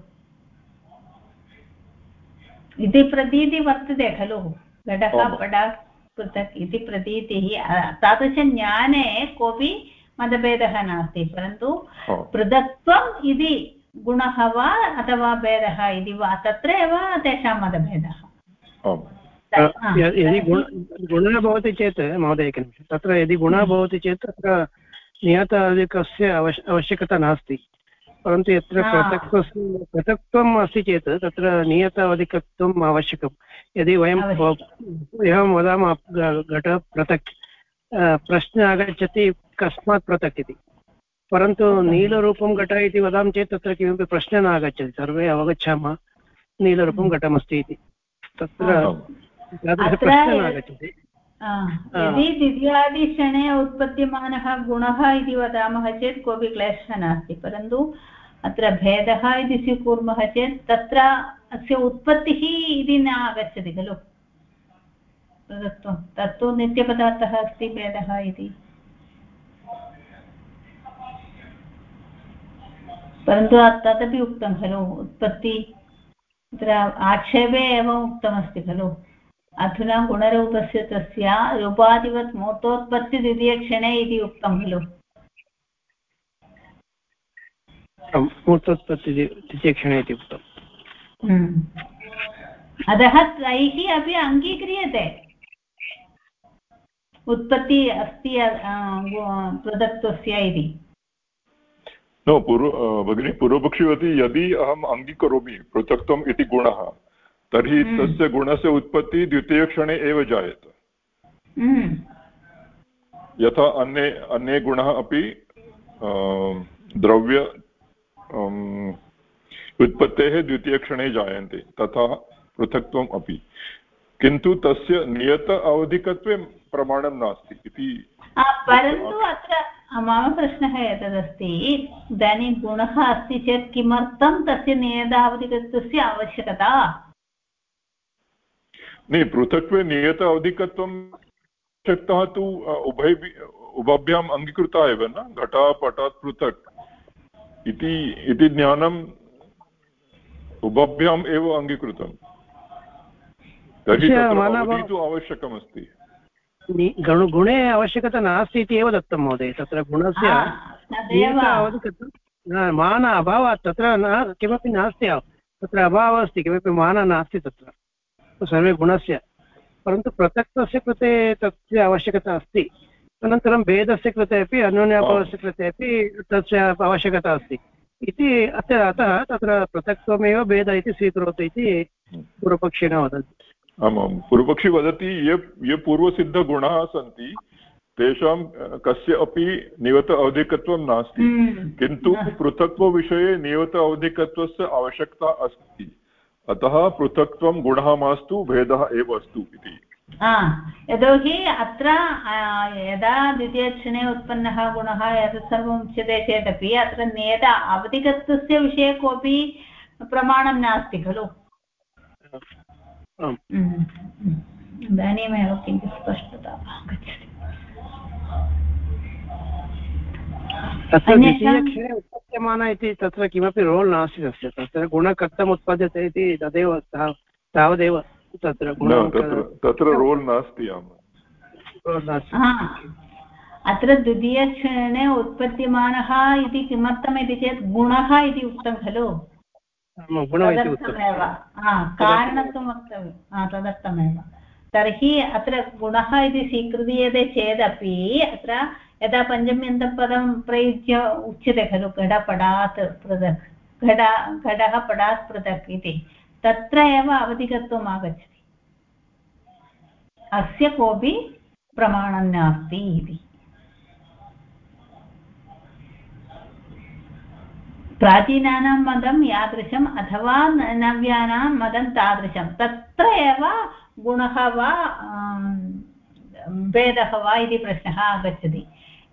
इति प्रतीति वर्तते खलु, घटः पटः पृथक् इति प्रतीतिः। तादृशज्ञाने कोऽपि मतभेदः नास्ति। परन्तु पृथक्त्वम् इति गुणः वा अथवा भेदः इति वा, तत्र एव तेषां मतभेदः। यदि गुणः भवति चेत् महोदय एकनिमिषं, तत्र यदि गुणः भवति चेत् तत्र नियत अधिकस्य आवश्यकता नास्ति। परन्तु यत्र पृथक्त्वम् अस्ति चेत् तत्र नियत अधिकत्वम् आवश्यकं। यदि वयं एवं वदामः घटः पृथक्, प्रश्नः आगच्छति कस्मात् पृथक् इति। परन्तु नीलरूपं घटः इति वदामः चेत् तत्र किमपि प्रश्नः न आगच्छति, सर्वे अवगच्छामः नीलरूपं घटमस्ति इति। तत्र प्रश्नः न आगच्छति। यदि द्वितीयादिक्षणे उत्पद्यमानः गुणः इति वदामः चेत् कोऽपि क्लेशः नास्ति। परन्तु अत्र भेदः इति स्वीकुर्मः चेत् तत्र अस्य उत्पत्तिः इति न आगच्छति खलु। तत्तु नित्यपदार्थः अस्ति भेदः इति। परन्तु तदपि उक्तं खलु, उत्पत्ति तत्र आक्षेपे एव उक्तमस्ति खलु। अधुना गुणरूपस्य तस्य रूपादिवत् मूर्तोत्पत्ति द्वितीयक्षणे इति उक्तं खलु। मूर्तोत्पत्ति द्वितीयक्षणे इति उक्तम्। अतः तैः अपि अङ्गीक्रियते उत्पत्ति अस्ति पृथक्त्वस्य इति। भगिनी, पूर्वपक्षी वदति यदि अहम् अङ्गीकरोमि पृथक्त्वम् इति गुणः, तर्हि तस्य गुणस्य उत्पत्तिः द्वितीयक्षणे एव जायते। यथा अन्ये गुणः अपि द्रव्य उत्पत्तेः द्वितीयक्षणे जायन्ते, तथा पृथक्त्वम् अपि। किन्तु तस्य नियत अवधिकत्वे प्रमाणं नास्ति इति। परन्तु अत्र मम प्रश्नः एतदस्ति, इदानीं गुणः अस्ति चेत् किमर्थं तस्य नियतावधिकत्वस्य आवश्यकता? पृथक्त्वे नियत अवधिकत्वं शक्तः तु उभयभ्याम् अङ्गीकृता एव न, घटः पटात् पृथक् इति ज्ञानम् उभयभ्याम् एव अङ्गीकृतम्। तर्हि अवधिः तु आवश्यकमस्ति। गुणे आवश्यकता नास्ति इति एव दत्तं महोदय। तत्र गुणस्य मान अभावात् तत्र न किमपि नास्ति, तत्र अभावः अस्ति, किमपि मानः नास्ति तत्र सर्वे गुणस्य। परन्तु पृथक्त्वस्य कृते तस्य आवश्यकता अस्ति। अनन्तरं भेदस्य कृते अपि अन्योन्याभावस्य कृते अपि तस्य आवश्यकता अस्ति इति अतः तत्र पृथक्त्वमेव भेद इति स्वीकरोतु इति पूर्वपक्षिणः वदति। आमां, पूर्वपक्षी वदति ये पूर्वसिद्धगुणाः सन्ति तेषां कस्य अपि नियत अवधिकत्वं नास्ति, किन्तु पृथक्त्वविषये नियत अवधिकत्वस्य आवश्यकता अस्ति। अतः पृथक्त्वं गुणः मास्तु, भेदः एव अस्तु इति। यतोहि अत्र यदा द्वितीयक्षणे उत्पन्नः गुणः एतत् सर्वम् उच्यते चेदपि अत्र नियत अवधिकत्वस्य विषये कोऽपि प्रमाणं नास्ति खलु। इदानीमेव किञ्चित् स्पष्टता आगच्छति। तत्र द्वितीयक्षरे उत्पद्यमान इति तत्र किमपि रोल् नास्ति तस्य तत्र गुणः कथम् उत्पद्यते इति तदेव तावदेव तत्र तत्र रोल् नास्ति अत्र द्वितीयक्षणे उत्पद्यमानः इति किमर्थमिति चेत् गुणः इति उक्तं खलु तदर्थमेव कारणत्वं वक्तव्यं तदर्थमेव तर्हि अत्र गुणः इति स्वीक्रियते चेदपि अत्र यदा पञ्चम्यन्तपदं प्रयुज्य उच्यते खलु घटपटात् पृथक् घटः पटात् पृथक् इति तत्र एव अवधिकत्वम् आगच्छति अस्य कोऽपि प्रमाणं नास्ति इति प्राचीनानां मतं यादृशम् अथवा नव्यानां मतं तादृशं तत्र एव गुणः वा भेदः वा इति प्रश्नः आगच्छति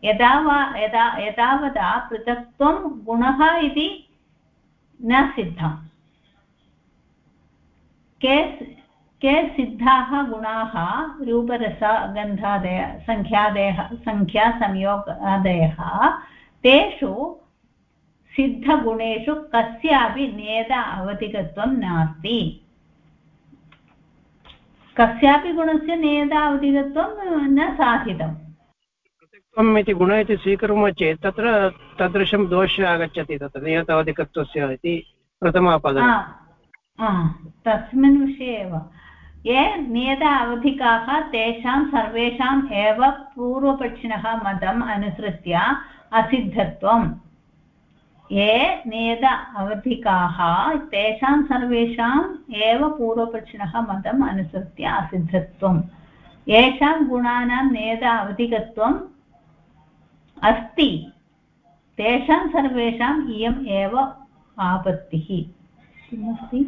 एतावता पृथक्त्वं गुणः इति न सिद्धम् के सिद्धाः गुणाः रूपरसगन्धादयः संख्यासंयोगादयः तेषु सिद्धगुणेषु कस्यापि नेद अवधिकत्वं नास्ति कस्यापि गुणस्य नेद अवधिकत्वं न साधितम् पृथक्त्वम् इति गुण इति स्वीकुर्मः चेत् तत्र तादृशं दोषः आगच्छति तत्र नियत अवधिकत्वस्य इति प्रथमापदम् तस्मिन् विषये एव ये नियत अवधिकाः तेषां सर्वेषाम् एव पूर्वपक्षिणः मतम् अनुसृत्य असिद्धत्वम् ये नियत अवधिकाः तेषां सर्वेषाम् एव पूर्वपक्षिणः मतम् अनुसृत्य असिद्धत्वम् येषां गुणानां नियत अवधिकत्वम् अस्ति तेषां सर्वेषाम् इयम् एव आपत्तिः किमस्ति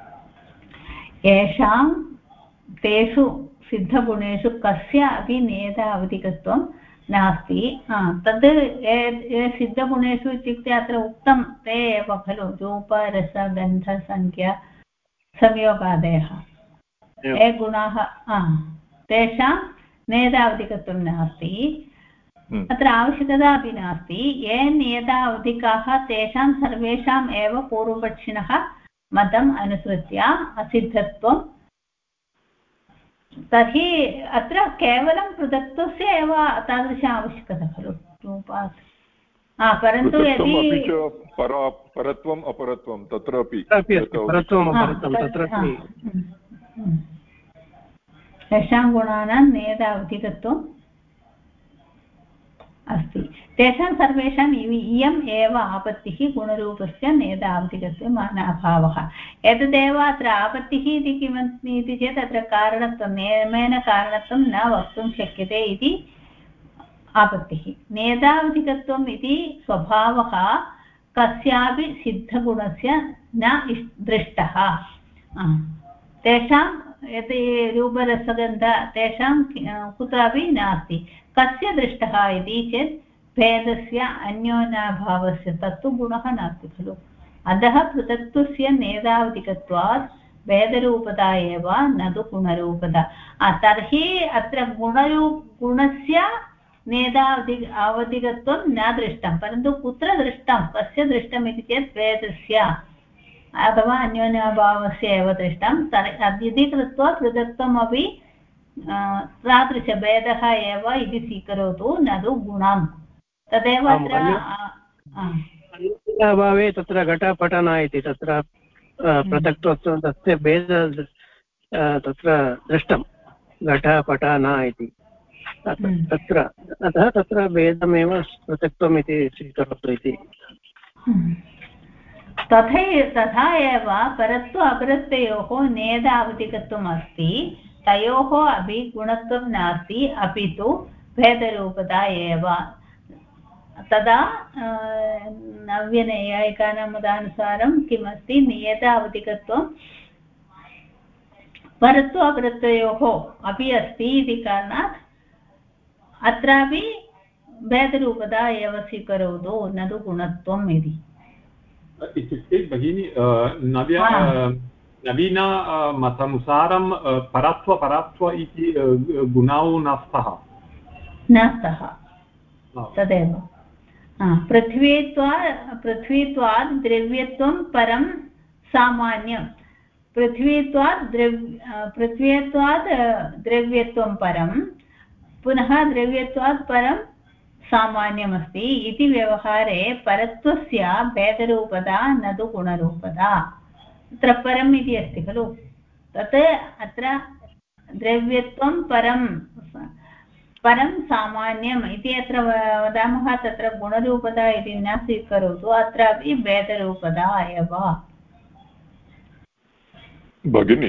येषां तेषु सिद्धगुणेषु कस्यापि नेद अवधिकत्वं नास्ति तद् सिद्धगुणेषु इत्युक्ते अत्र उक्तं ते एव खलु रूपरसगन्धसंख्या संयोगादयः ये गुणाः तेषां नेदावधिकत्वं नास्ति अत्र आवश्यकता अपि नास्ति ये नियतावधिकाः तेषां सर्वेषाम् एव पूर्वपक्षिणः मतम् अनुसृत्य असिद्धत्वं तर्हि अत्र केवलं पृथक्त्वस्य एव तादृश आवश्यकता खलु रूपात् परन्तु यदि परत्वम् अपरत्वं तत्रापि तेषां गुणानां नेदावधिकत्वम् अस्ति तेषां सर्वेषाम् इयम् एव आपत्तिः गुणरूपस्य नेदावधिकत्वम् अभावः एतदेव अत्र आपत्तिः इति किमस्ति चेत् अत्र कारणत्वं नियमेन कारणत्वं न वक्तुं शक्यते इति आपत्तिः नेदावधिकत्वम् इति स्वभावः कस्यापि सिद्धगुणस्य न दृष्टः तेषां यत् रूपरसगन्ध तेषां कुत्रापि नास्ति कस्य दृष्टः इति चेत् भेदस्य अन्योन्याभावस्य तत्तु गुणः नास्ति खलु अतः पृथक्त्वस्य नेदावधिकत्वात् भेदरूपता एव न तु गुणरूपता तर्हि अत्र गुणस्य नेदावधिकत्वं न दृष्टं परन्तु कुत्र दृष्टं कस्य दृष्टम् इति चेत् भेदस्य अथवा अन्योन्याभावस्य एव दृष्टं इति कृत्वा पृथक्त्वमपि तादृशभेदः एव इति स्वीकरोतु न तु गुणं तदेव अत्र अभावे तत्र घटपटन इति तत्र पृथक्त्वं तस्य भेद तत्र दृष्टं घटपटन इति तत्र अतः तत्र भेदमेव पृथक्त्वम् इति स्वीकरोतु इति तथा एव परत्व अपरत्वयोः नेदावधिकत्वम् अस्ति तयोः अपि गुणत्वं नास्ति अपि तु भेदरूपता एव तदा नव्यनैयायिकानां मतानुसारं किमस्ति नियतावधिकत्वं परत्व अपरत्वयोः अपि अस्ति इति कारणात् अत्रापि भेदरूपता एव स्वीकरोतु न तु गुणत्वम् इति इत्युक्ते भगिनी नवीन मतानुसारं परत्व इति गुणौ न स्तः तदेव पृथ्वीत्वात् द्रव्यत्वं परं सामान्यं पृथ्वीत्वात् द्रव्यत्वं परं पुनः द्रव्यत्वात् परं सामान्यमस्ति इति व्यवहारे परत्वस्य भेदरूपता न तु गुणरूपता अत्र परम् इति अस्ति खलु तत् अत्र द्रव्यत्वं परं सामान्यम् इति अत्र वदामः तत्र गुणरूपता इति न स्वीकरोतु अत्रापि भेदरूपता एव भगिनी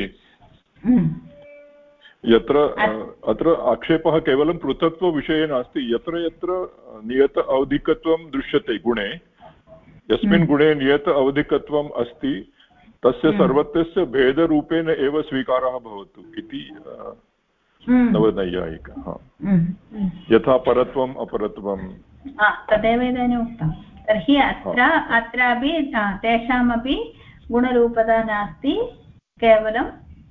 यत्र अत्र आक्षेपः केवलं पृथक्त्वविषये नास्ति यत्र यत्र नियत अवधिकत्वं दृश्यते गुणे यस्मिन् गुणे नियत अवधिकत्वम् अस्ति तस्य सर्वत्रस्य भेदरूपेण एव स्वीकारः भवतु इति नवनैयायिकः यथा परत्वम् अपरत्वं तदेव इदानीम् उक्तं तर्हि अत्रापि तेषामपि गुणरूपता नास्ति केवलं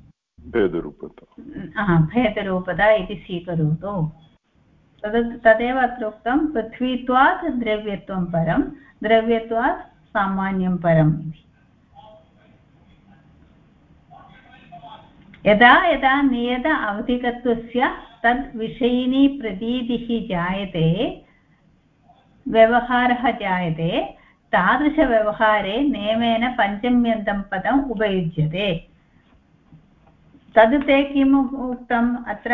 भेदरूपता इति स्वीकरोतु तदेव अत्र उक्तं पृथ्वीत्वात् द्रव्यत्वं परं द्रव्यत्वात् सामान्यं परम् इति यदा यदा नियत अवधिकत्वस्य तद्विषयिनी प्रतीतिः जायते व्यवहारः जायते तादृशव्यवहारे नियमेन पञ्चम्यन्तं पदम् उपयुज्यते तद् ते किम् उक्तम् अत्र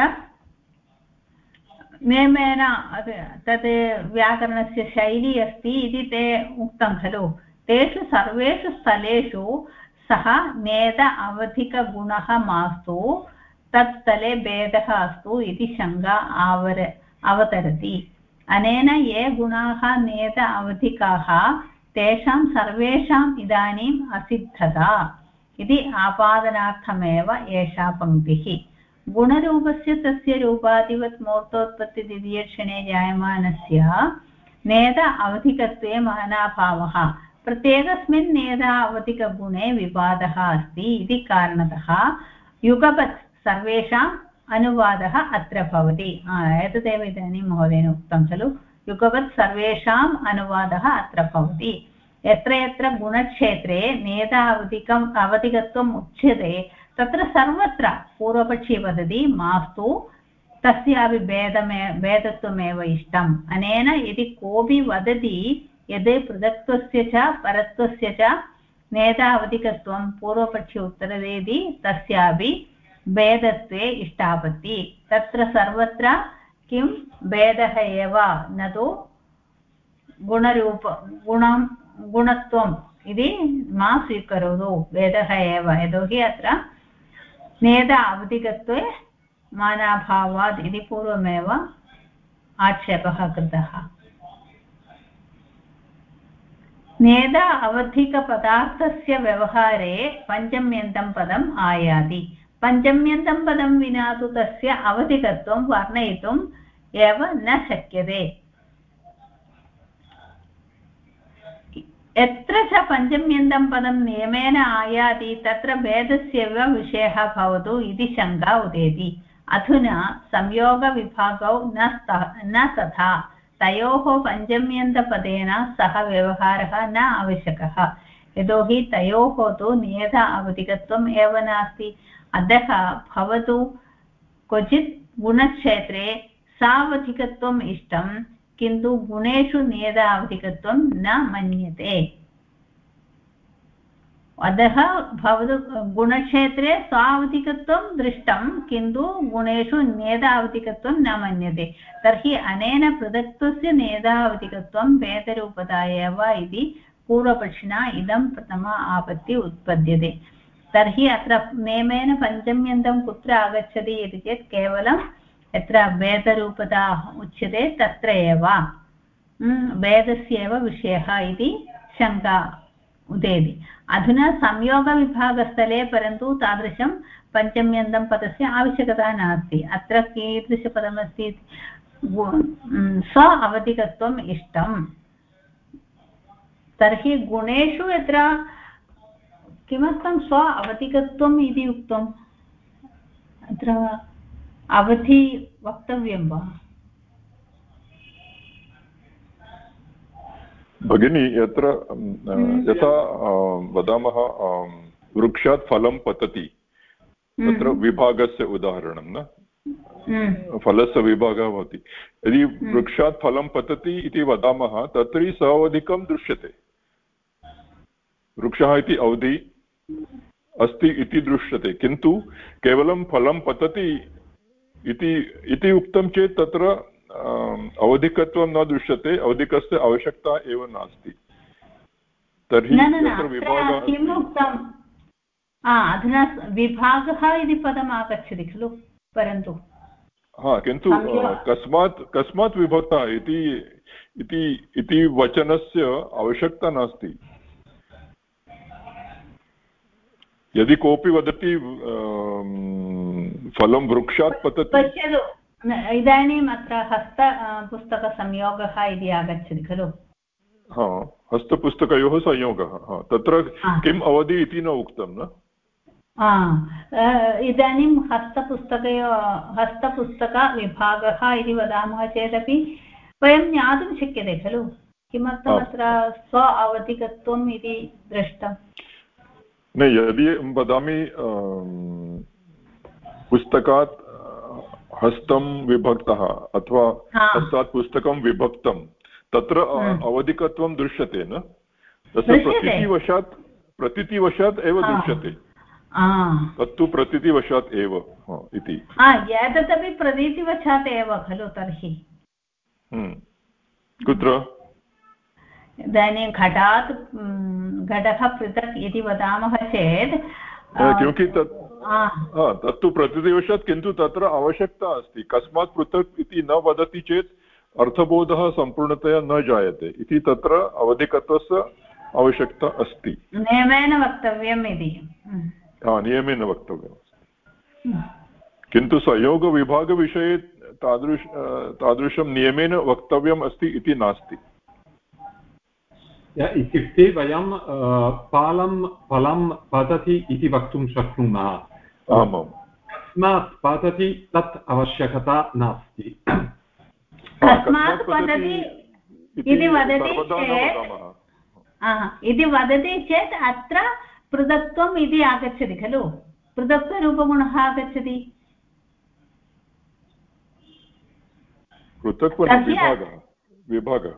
नियमेन तद् व्याकरणस्य शैली अस्ति इति ते उक्तं खलु तेषु सर्वेषु स्थलेषु सः नेद अवधिकगुणः मास्तु तत्स्थले भेदः अस्तु इति शङ्का अवतरति अनेन ये गुणाः नेद अवधिकाः तेषां सर्वेषाम् इदानीम् असिद्धता इति आपादनार्थमेव एषा पङ्क्तिः गुणरूपस्य तस्य रूपादिवत् मूर्तोत्पत्तिद्वितीयक्षणे जायमानस्य नेद अवधिकत्वे महानाभावः प्रत्येकस्मिन् नेद अवधिकगुणे विवादः अस्ति इति कारणतः युगपत् सर्वेषाम् अनुवादः अत्र भवति एतदेव इदानीं महोदयेन उक्तं खलु युगपत् सर्वेषाम् अनुवादः अत्र भवति यत्र यत्र गुणक्षेत्रे नेद अवधिकत्वम् उच्यते तत्र सर्वत्र पूर्वपक्षी वदति मास्तु तस्यापि भेदत्वमेव इष्टम् अनेन यदि कोऽपि वदति यद् पृथक्त्वस्य च परत्वस्य च नेदावधिकत्वं पूर्वपक्षी उत्तरदेति तस्यापि भेदत्वे इष्टापत्ति तत्र सर्वत्र किं भेदः एव न तु गुणत्वम् इति मा स्वीकरोतु भेदः एव यतोहि अत्र नेद अवधिकत्वे मानाभावात् इति पूर्वमेव आक्षेपः कृतः नेद अवधिकपदार्थस्य व्यवहारे पञ्चम्यन्तं पदम् आयाति पञ्चम्यन्तं पदं विना तु तस्य अवधिकत्वं वर्णयितुम् एव न शक्यते यत्र च पञ्चम्यन्तं पदं नियमेन आयाति तत्र भेदस्यैव विषयः भवतु इति शङ्का उदेति अधुना संयोगविभागौ न तथा तयोः पञ्चम्यन्तपदेन सह व्यवहारः न आवश्यकः यतोहि तयोः तु नियत अवधिकत्वम् एव नास्ति अतः भवतु क्वचित् गुणक्षेत्रे सावधिकत्वम् इष्टं किन्तु गुणेषु नियतावधिकत्वं न मन्यते अतः भवतु गुणक्षेत्रे स्वावधिकत्वं दृष्टं किन्तु गुणेषु नियतावधिकत्वं न मन्यते तर्हि अनेन पृथक्त्वस्य नियतावधिकत्वं भेदरूपता एव इति पूर्वपक्षिणा इदं प्रथमा आपत्ति उत्पद्यते तर्हि अत्र नियमेन पञ्चम्यन्तं कुत्र आगच्छति इति चेत् केवलं यत्र भेदरूपता उच्यते तत्र एव भेदस्य एव विषयः इति शङ्का उदेति अधुना संयोगविभागस्थले परन्तु तादृशं पञ्चम्यन्तं पदस्य आवश्यकता नास्ति अत्र कीदृशपदमस्ति स्व अवधिकत्वम् इष्टं तर्हि गुणेषु यत्र किमर्थं स्व अवधिकत्वम् इति उक्तम् अत्र अवधि वक्तव्यं वा भगिनी यत्र यथा वदामः वृक्षात् फलं पतति तत्र विभागस्य उदाहरणं न फलस्य विभागः भवति यदि वृक्षात् फलं पतति इति वदामः तर्हि सावधिकं दृश्यते वृक्षः इति अवधि अस्ति इति दृश्यते किन्तु केवलं फलं पतति इति उक्तं चेत् तत्र अवधिकत्वं न दृश्यते अवधिकस्य आवश्यकता एव नास्ति तर्हि तत्र विभागः किम् उक्तम् अधुना विभागः इति पदम् आगच्छति खलु परन्तु किन्तु कस्मात् विभक्तः इति वचनस्य आवश्यकता नास्ति यदि कोऽपि वदति फलं वृक्षात् पतति पश्यतु इदानीम् अत्र हस्तपुस्तकसंयोगः इति आगच्छति खलु हस्तपुस्तकयोः संयोगः तत्र किम् अवधि इति न उक्तं न इदानीं हस्तपुस्तकविभागः इति वदामः चेदपि वयं ज्ञातुं शक्यते खलु किमर्थम् अत्र स्व अवधिकत्वम् इति दृष्टम् न यदि वदामि पुस्तकात् हस्तं विभक्तः अथवा हस्तात् पुस्तकं विभक्तं तत्र अवधिकत्वं दृश्यते न तस्य प्रतीतिवशात् एव दृश्यते तत्तु प्रतीतिवशात् एव इति एतदपि प्रतीतिवशात् एव खलु तर्हि कुत्र इदानीं घटः पृथक् इति वदामः चेत् क्योंकि तत्तु प्रतीतिवशात् किन्तु तत्र आवश्यकता अस्ति कस्मात् पृथक् इति न वदति चेत् अर्थबोधः सम्पूर्णतया न जायते इति तत्र अवधिकत्वस्य आवश्यकता अस्ति नियमेन वक्तव्यम् इति नियमेन वक्तव्यम् किन्तु संयोगविभागविषये तादृशं नियमेन वक्तव्यम् अस्ति इति नास्ति इत्युक्ते वयं फलं पतति इति वक्तुं शक्नुमः कस्मात् पतति तत् आवश्यकता नास्ति कस्मात् पतति इति वदति चेत् अत्र पृथक्त्वम् इति आगच्छति खलु पृथक्त्वरूपगुणः आगच्छति विभागरूपः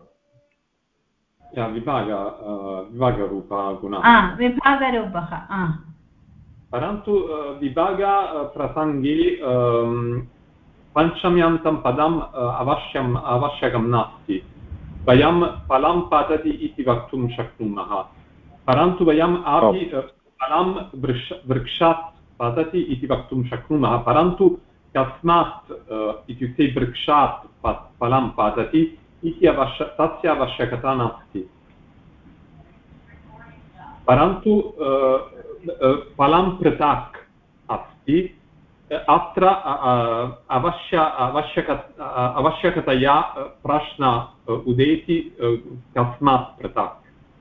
विभागरूपः परन्तु विभागप्रसङ्गे पञ्चम्यन्तं पदम् आवश्यकं नास्ति वयं फलं पतति इति वक्तुं शक्नुमः परन्तु वयम् अपि फलं वृक्षात् पतति इति वक्तुं शक्नुमः परन्तु कस्मात् इत्युक्ते वृक्षात् फलं पतति इति तस्य आवश्यकता नास्ति परन्तु फलं पृथक् अस्ति अत्र आवश्यकतया प्रश्न उदेति कस्मात् पृथक्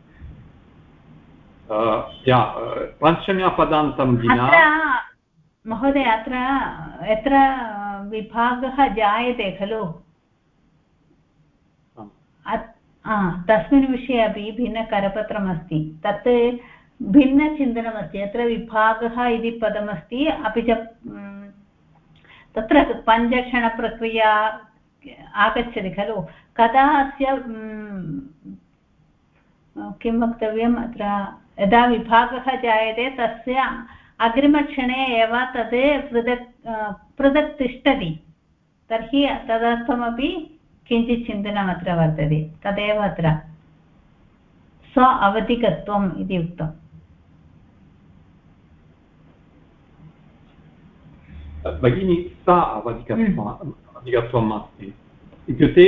पञ्चम्यपदान्तं विना महोदय अत्र यत्र विभागः जायते खलु तस्मिन् विषये अपि भिन्नकरपत्रमस्ति तत् भिन्नचिन्तनमस्ति अत्र विभागः इति पदमस्ति अपि च तत्र पञ्चक्षणप्रक्रिया आगच्छति खलु कदा अस्य किं वक्तव्यम् अत्र यदा विभागः जायते तस्य अग्रिमक्षणे एव तद् पृथक् तिष्ठति तर्हि तदर्थमपि किञ्चित् चिन्तनम् अत्र वर्तते तदेव अत्र स्व अवधिकत्वम् इति उक्तम् भगिनी सा अवधिकत्वम् अस्ति इत्युक्ते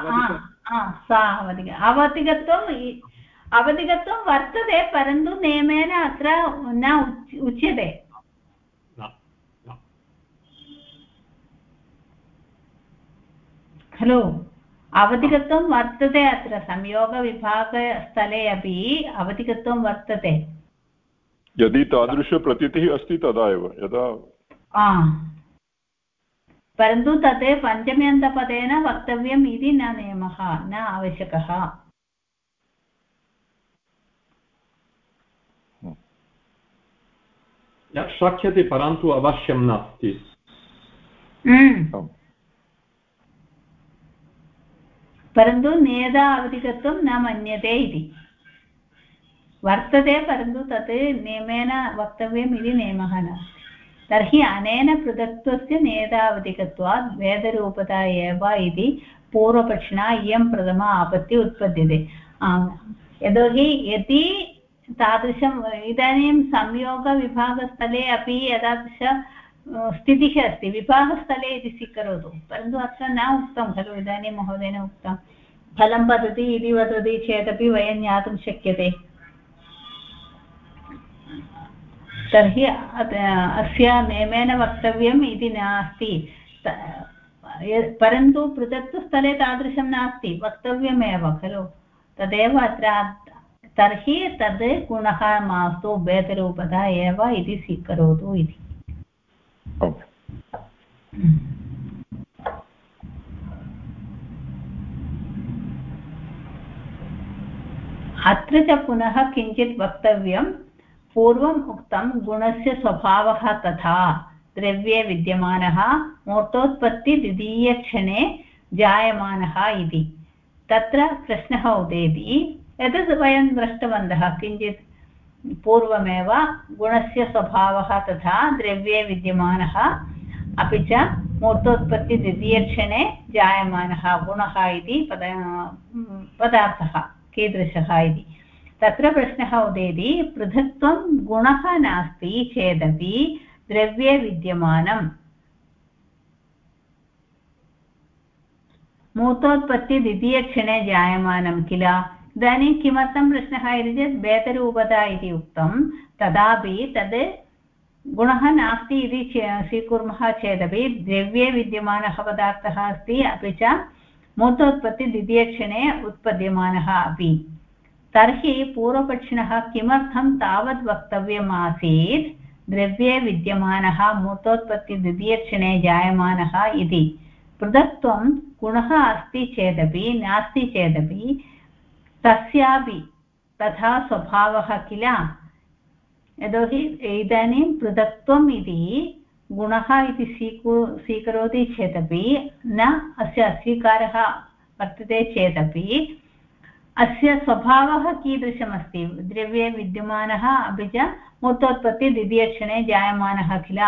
अवधिकत्वं वर्तते परन्तु नियमेन अत्र न उच्यते खलु अवधिकत्वं वर्तते अत्र संयोगविभागस्थले अपि अवधिकत्वं वर्तते यदि तादृशप्रतीतिः अस्ति तदा एव यदा परन्तु तत् पञ्चम्यन्तपदेन वक्तव्यम् इति न नियमः न आवश्यकः शक्यते परन्तु अवश्यं नास्ति। परन्तु नेदा अवधिकत्वं न मन्यते इति वर्तते, परन्तु तत् नियमेन वक्तव्यम् इति नियमः नास्ति। तर्हि अनेन पृथक्त्वस्य नेदावधिकत्वात् भेदरूपता एव इति पूर्वपक्षिणा इयं प्रथमा आपत्ति उत्पद्यते। यतोहि यदि तादृशम् इदानीं संयोगविभागस्थले अपि एतादृश स्थितिः अस्ति, विभागस्थले इति स्वीकरोतु, परन्तु अत्र न उक्तं खलु, इदानीं महोदयेन उक्तं फलं पतति इति वदति चेदपि वयं ज्ञातुं शक्यते। तर्हि अस्य नियमेन वक्तव्यम् इति नास्ति, परन्तु पृथक्स्थले तादृशं नास्ति, वक्तव्यमेव खलु, तदेव अत्र। तर्हि तद् गुणः मास्तु, भेदरूपता एव इति स्वीकरोतु इति। अत्र च पुनः किञ्चित् वक्तव्यं। पूर्वम् उक्तं गुणस्य स्वभावः तथा द्रव्ये विद्यमानः मूर्तोत्पत्ति द्वितीयक्षणे जायमानः इति। तत्र प्रश्नः उदेति, एतद् वयं दृष्टवन्तः किञ्चित् पूर्वमेव, गुणस्य स्वभावः तथा द्रव्ये विद्यमानः अपि च मूर्तोत्पत्ति द्वितीयक्षणे जायमानः गुणः इति पदार्थः कीदृशः इति। तत्र प्रश्नः उदेति, पृथक्त्वं गुणः नास्ति चेदपि द्रव्ये विद्यमानं मूर्तोत्पत्ति द्वितीयक्षणे जायमानं किल। इदानीं किमर्थं प्रश्नः इति चेत् भेदरूपता इति उक्तं, तदापि तद् गुणः नास्ति इति स्वीकुर्मः चेदपि द्रव्ये विद्यमानः पदार्थः अस्ति, अपि च मूर्तोत्पत्ति द्वितीयक्षणे उत्पद्यमानः अपि। तर्हि पूर्वपक्षिणः किमर्थं तावद् वक्तव्यमासीत् द्रव्ये विद्यमानः मूर्तोत्पत्ति द्वितीयक्षणे जायमानः इति। पृथक्त्वं गुणः अस्ति चेदपि नास्ति चेदपि तस्यापि तथा स्वभावः किल। यतोहि इदानीं पृथक्त्वम् इति गुणः इति स्वीकरोति चेदपि न अस्य अस्वीकारः वर्तते चेदपि अस्य स्वभावः कीदृशमस्ति, द्रव्ये विद्यमानः अपि च मूर्तोत्पत्ति द्वितीयक्षणे जायमानः किल।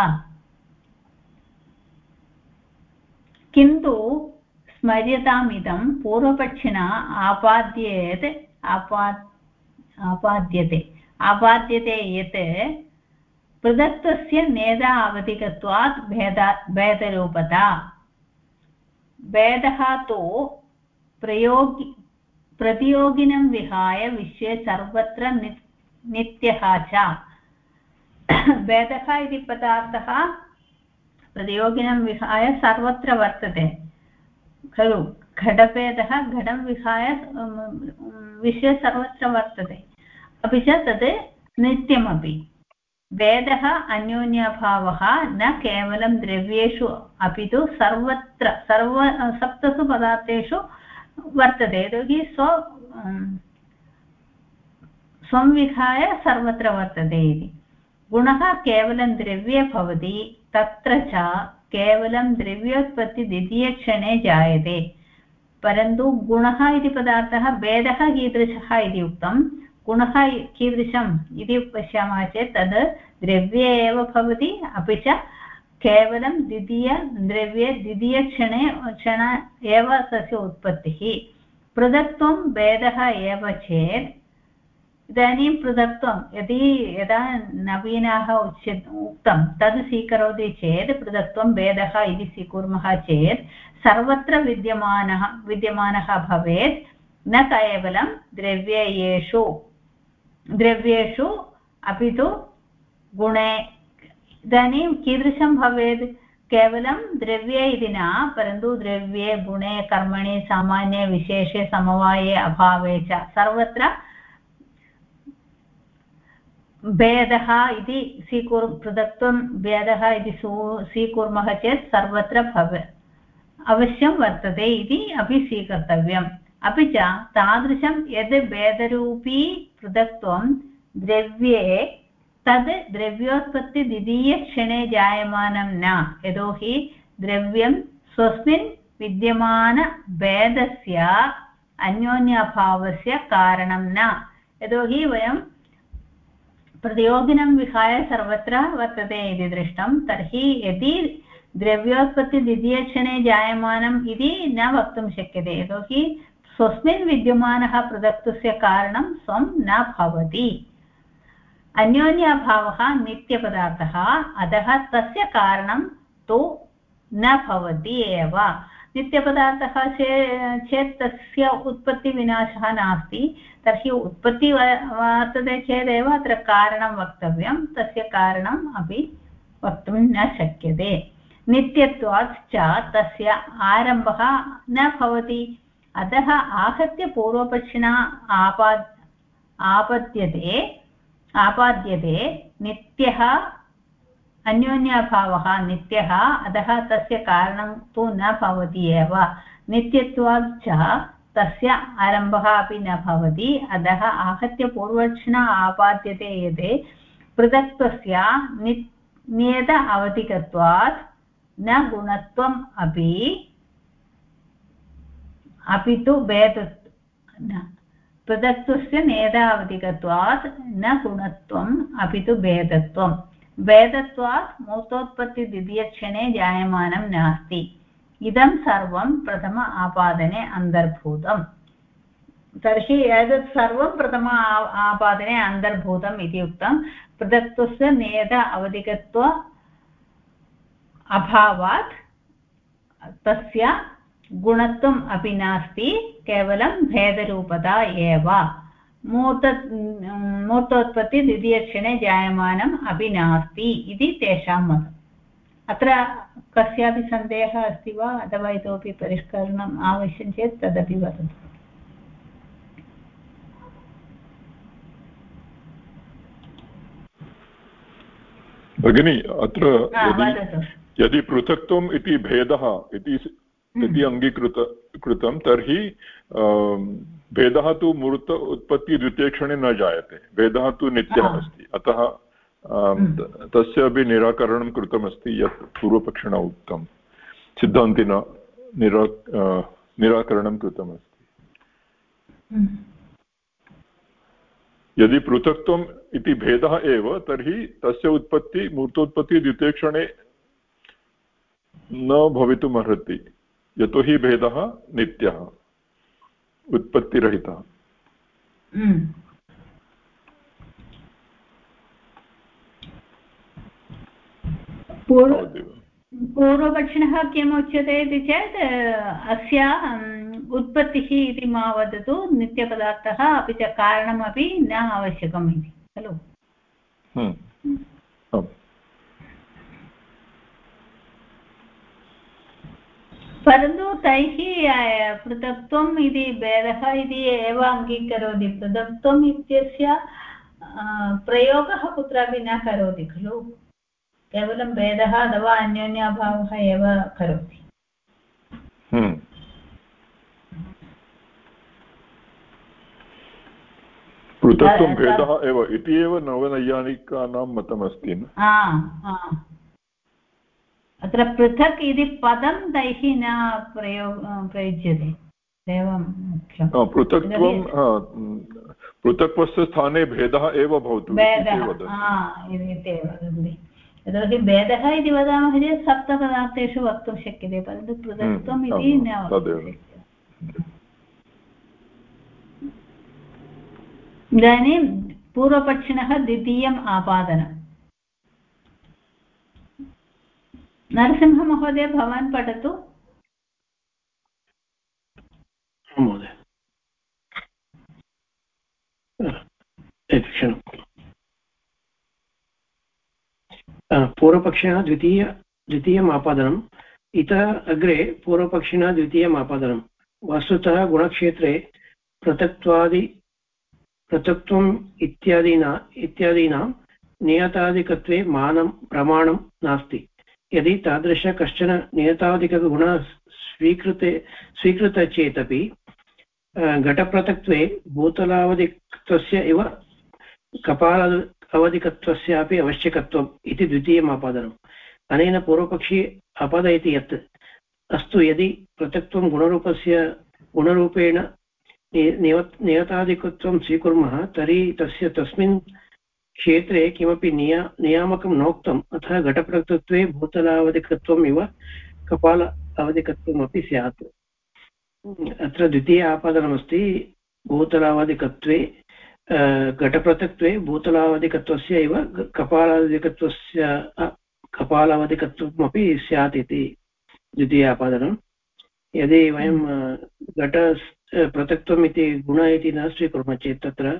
किन्तु स्मर्यतामिदं पूर्वपक्षिणा आपाद्यते यत् पृथक्त्वस्य नेदा अवधिकत्वात् भेदरूपता। भेदः तु प्रतियोगिनं विहाय विश्वे सर्वत्र नित्यः च। भेदः इति पदार्थः प्रतियोगिनं विहाय सर्वत्र वर्तते खलु। घटभेदः घटं विहाय विश्वे सर्वत्र वर्तते, अपि च तद् नित्यमपि। भेदः अन्योन्यभावः न केवलं द्रव्येषु अपि तु सर्वत्र सप्तसु पदार्थेषु वर्तते, यतोहि स्वं विहाय सर्वत्र वर्तते इति। गुणः केवलं द्रव्ये भवति, तत्र च केवलं द्रव्योत्पत्ति द्वितीयक्षणे जायते, परन्तु गुणः इति पदार्थः भेदः कीदृशः इति उक्तं। गुणः कीदृशम् इति पश्यामः चेत् तद् द्रव्ये एव भवति, अपि च केवलं द्वितीयक्षणे एव तस्य उत्पत्तिः। पृथक्त्वं भेदः एव चेत् इदानीं पृथक्त्वं यदा नवीनाः उक्तं तद् स्वीकरोति चेत् पृथक्त्वं भेदः इति स्वीकुर्मः चेत् सर्वत्र विद्यमानः भवेत्, न केवलं द्रव्येषु अपि तु गुणे। इदानीं कीदृशं भवेत्, केवलं द्रव्ये इति न, परन्तु द्रव्ये गुणे कर्मणि सामान्ये विशेषे समवाये अभावे च सर्वत्र भेदः इति पृथक्त्वं भेदः इति स्वीकुर्मः चेत् सर्वत्र अवश्यं वर्तते इति अपि स्वीकर्तव्यम्। अपि च तादृशं यद् भेदरूपी पृथक्त्वं द्रव्ये तद् द्रव्योत्पत्ति द्वितीयक्षणे जायमानं न यतोहि द्रव्यं स्वस्मिन् विद्यमानभेदस्य अन्योन्याभावस्य कारणं न यतोहि वयं प्रतियोगिनं विहाय सर्वत्र वर्तते इति दृष्टं तर्हि यदि द्रव्योत्पत्ति द्वितीयक्षणे जायमानम् इति न वक्तुं शक्यते यतोहि स्वस्मिन् विद्यमानः पृथक्त्वस्य कारणं स्वं न भवति अन्योन्याभावः नित्यपदार्थः अतः तस्य कारणं तु न भवति एव नित्यपदार्थः चेत् तस्य उत्पत्तिविनाशः नास्ति तर्हि उत्पत्ति वर्तते चेदेव अत्र कारणं वक्तव्यं तस्य कारणम् अपि वक्तुं न शक्यते नित्यत्वात् च तस्य आरम्भः न भवति अतः आहत्य पूर्वपक्षिणा आपाद्यते नित्यः अन्योन्याभावः नित्यः अतः तस्य कारणं तु न भवति एव नित्यत्वात् च तस्य आरम्भः अपि न भवति अतः आहत्य पूर्वपक्षिणा आपाद्यते यत् पृथक्त्वस्य नियत अवधिकत्वात् न गुणत्वम् अपि तु पृथक्त्वस्य नेदावधिकत्वात् न गुणत्वम् अपि तु भेदत्वम् भेदत्वात् मूर्तोत्पत्ति द्वितीयक्षणे जायमानं नास्ति इदं सर्वं प्रथम आपादने अन्तर्भूतम् तर्हि एतत् सर्वं प्रथम आपादने अन्तर्भूतम् इति उक्तं पृथक्त्वस्य नेद अवधिकत्व अभावात् तस्य गुणत्वम् अपि नास्ति केवलं भेदरूपता एव मूर्तोत्पत्ति द्वितीयक्षणे जायमानम् अपि नास्ति इति तेषां मतम् अत्र कस्यापि सन्देहः अस्ति वा अथवा इतोपि परिष्करणम् आवश्यकं चेत् तदपि वदतु भगिनी अत्र यदि पृथक्त्वम् इति भेदः इति अङ्गीकृतं तर्हि भेदः तु मूर्त उत्पत्ति द्वितीयक्षणे न जायते भेदः तु नित्यः अस्ति अतः तस्य अपि निराकरणं कृतमस्ति यत् पूर्वपक्षिणा उक्तं सिद्धान्तिना निराकरणं कृतमस्ति यदि पृथक्त्वम् इति भेदः एव तर्हि तस्य उत्पत्ति मूर्तोत्पत्ति द्वितीयक्षणे न भवितुमर्हति यतोहि भेदः नित्यः उत्पत्तिरहितः पूर्वपक्षिणः किम् उच्यते इति चेत् अस्य उत्पत्तिः इति मा वदतु नित्यपदार्थः अपि च कारणमपि न आवश्यकम् इति खलु परन्तु तैः पृथक्त्वम् इति भेदः इति एव अङ्गीकरोति पृथक्त्वम् इत्यस्य प्रयोगः कुत्रापि न करोति खलु केवलं भेदः अथवा अन्योन्याभावः एव करोति पृथक्त्वं भेदः एव इति एव नवनैयायिकानां मतमस्ति अत्र पृथक् इति पदं तैः न प्रयुज्यते एवं मुख्यं पृथक्त्वं पृथक्त्वस्य स्थाने भेदः एव भवतु यतोहि भेदः इति वदामः चेत् सप्तपदार्थेषु वक्तुं शक्यते परन्तु पृथक्त्वम् इति न इदानीं पूर्वपक्षिणः द्वितीयम् आपादनम् नरसिंहमहोदय भवान् पठतु महोदय पूर्वपक्षिणः द्वितीयम् आपादनम् इतः अग्रे पूर्वपक्षिणः द्वितीयम् आपादनं वस्तुतः गुणक्षेत्रे पृथक्त्वम् इत्यादीनां नियतादिकत्वे मानं प्रमाणं नास्ति यदि तादृश कश्चन नियतादिकगुणः स्वीकृत चेदपि घटपृथक्त्वे भूतलावधिकत्वस्य इव अवधिकत्वस्यापि आवश्यकत्वम् इति द्वितीयम् आपादनम्। अनेन पूर्वपक्षी आपादयति यत् अस्तु यदि पृथक्त्वं गुणरूपेण नियतादिकत्वं स्वीकुर्मः तर्हि तस्मिन् क्षेत्रे किमपि नियामकं नोक्तम् अतः घटपृथक्त्वे भूतलावधिकत्वम् इव कपाल अवधिकत्वमपि स्यात्। अत्र द्वितीय आपादनमस्ति भूतलावधिकत्वे घटपृथक्त्वे भूतलावधिकत्वस्य इव कपालावधिकत्वमपि स्यात् इति द्वितीय आपादनं। यदि वयं घट पृथक्त्वम् इति गुण इति न स्वीकुर्मः चेत् तत्र